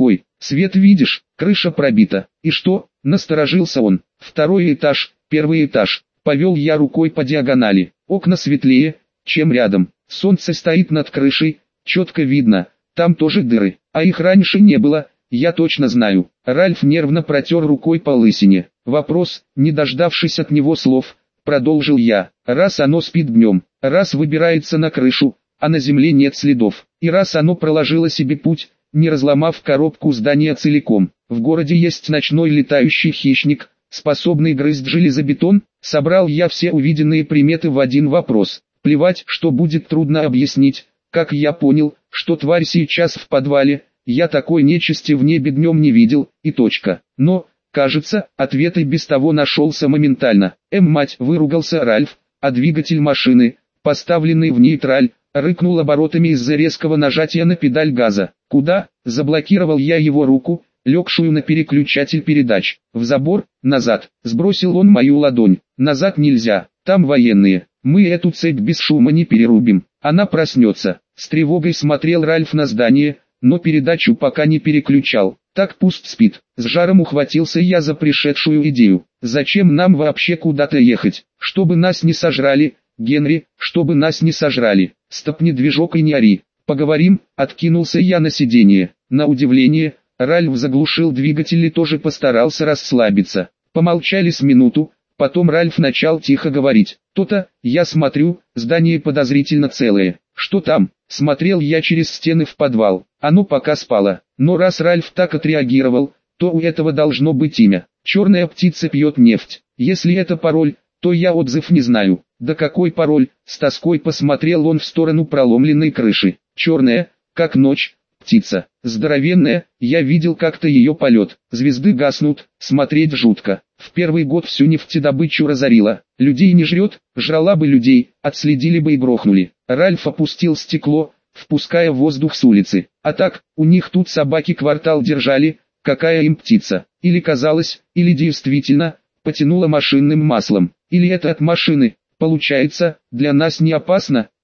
Свет видишь, крыша пробита. И что? Насторожился он. Второй этаж, первый этаж. Повел я рукой по диагонали. Окна светлее, чем рядом. Солнце стоит над крышей, четко видно. Там тоже дыры, а их раньше не было, я точно знаю. Ральф нервно протер рукой по лысине. Вопрос, не дождавшись от него слов, продолжил я. Раз оно спит днем, раз выбирается на крышу, а на земле нет следов, и раз оно проложило себе путь, не разломав коробку здания целиком. В городе есть ночной летающий хищник, способный грызть железобетон. Собрал я все увиденные приметы в один вопрос. Плевать, что будет трудно объяснить. Как я понял, что тварь сейчас в подвале, я такой нечисти в небе днем не видел, и точка. Но, кажется, ответ и без того нашелся моментально. Мать, выругался Ральф, а двигатель машины, поставленный в нейтраль, рыкнул оборотами из-за резкого нажатия на педаль газа. Куда? Заблокировал я его руку, легшую на переключатель передач. В забор, назад. Сбросил он мою ладонь. Назад нельзя, там военные. Мы эту цепь без шума не перерубим. Она проснется. С тревогой смотрел Ральф на здание, но передачу пока не переключал. Так пусть спит. С жаром ухватился я за пришедшую идею. Зачем нам вообще куда-то ехать? Чтобы нас не сожрали, Генри, чтобы нас не сожрали. Стопни движок и не ори. Поговорим, откинулся я на сиденье. На удивление, Ральф заглушил двигатель и тоже постарался расслабиться. Помолчали с минуту, потом Ральф начал тихо говорить. То-то, я смотрю, здание подозрительно целое. Что там? Смотрел я через стены в подвал. Оно пока спало. Но раз Ральф так отреагировал, то у этого должно быть имя. Черная птица пьет нефть. Если это пароль, то я отзыв не знаю. Да какой пароль? С тоской посмотрел он в сторону проломленной крыши. Черная, как ночь, птица. Здоровенная, я видел как-то ее полет. Звезды гаснут, смотреть жутко. В первый год всю нефтедобычу разорила. Людей не жрет, жрала бы людей, отследили бы и грохнули. Ральф опустил стекло, впуская воздух с улицы. А так, у них тут собаки квартал держали, какая им птица. Или казалось, или действительно, потянуло машинным маслом. Или это от машины. Получается, для нас не опасно,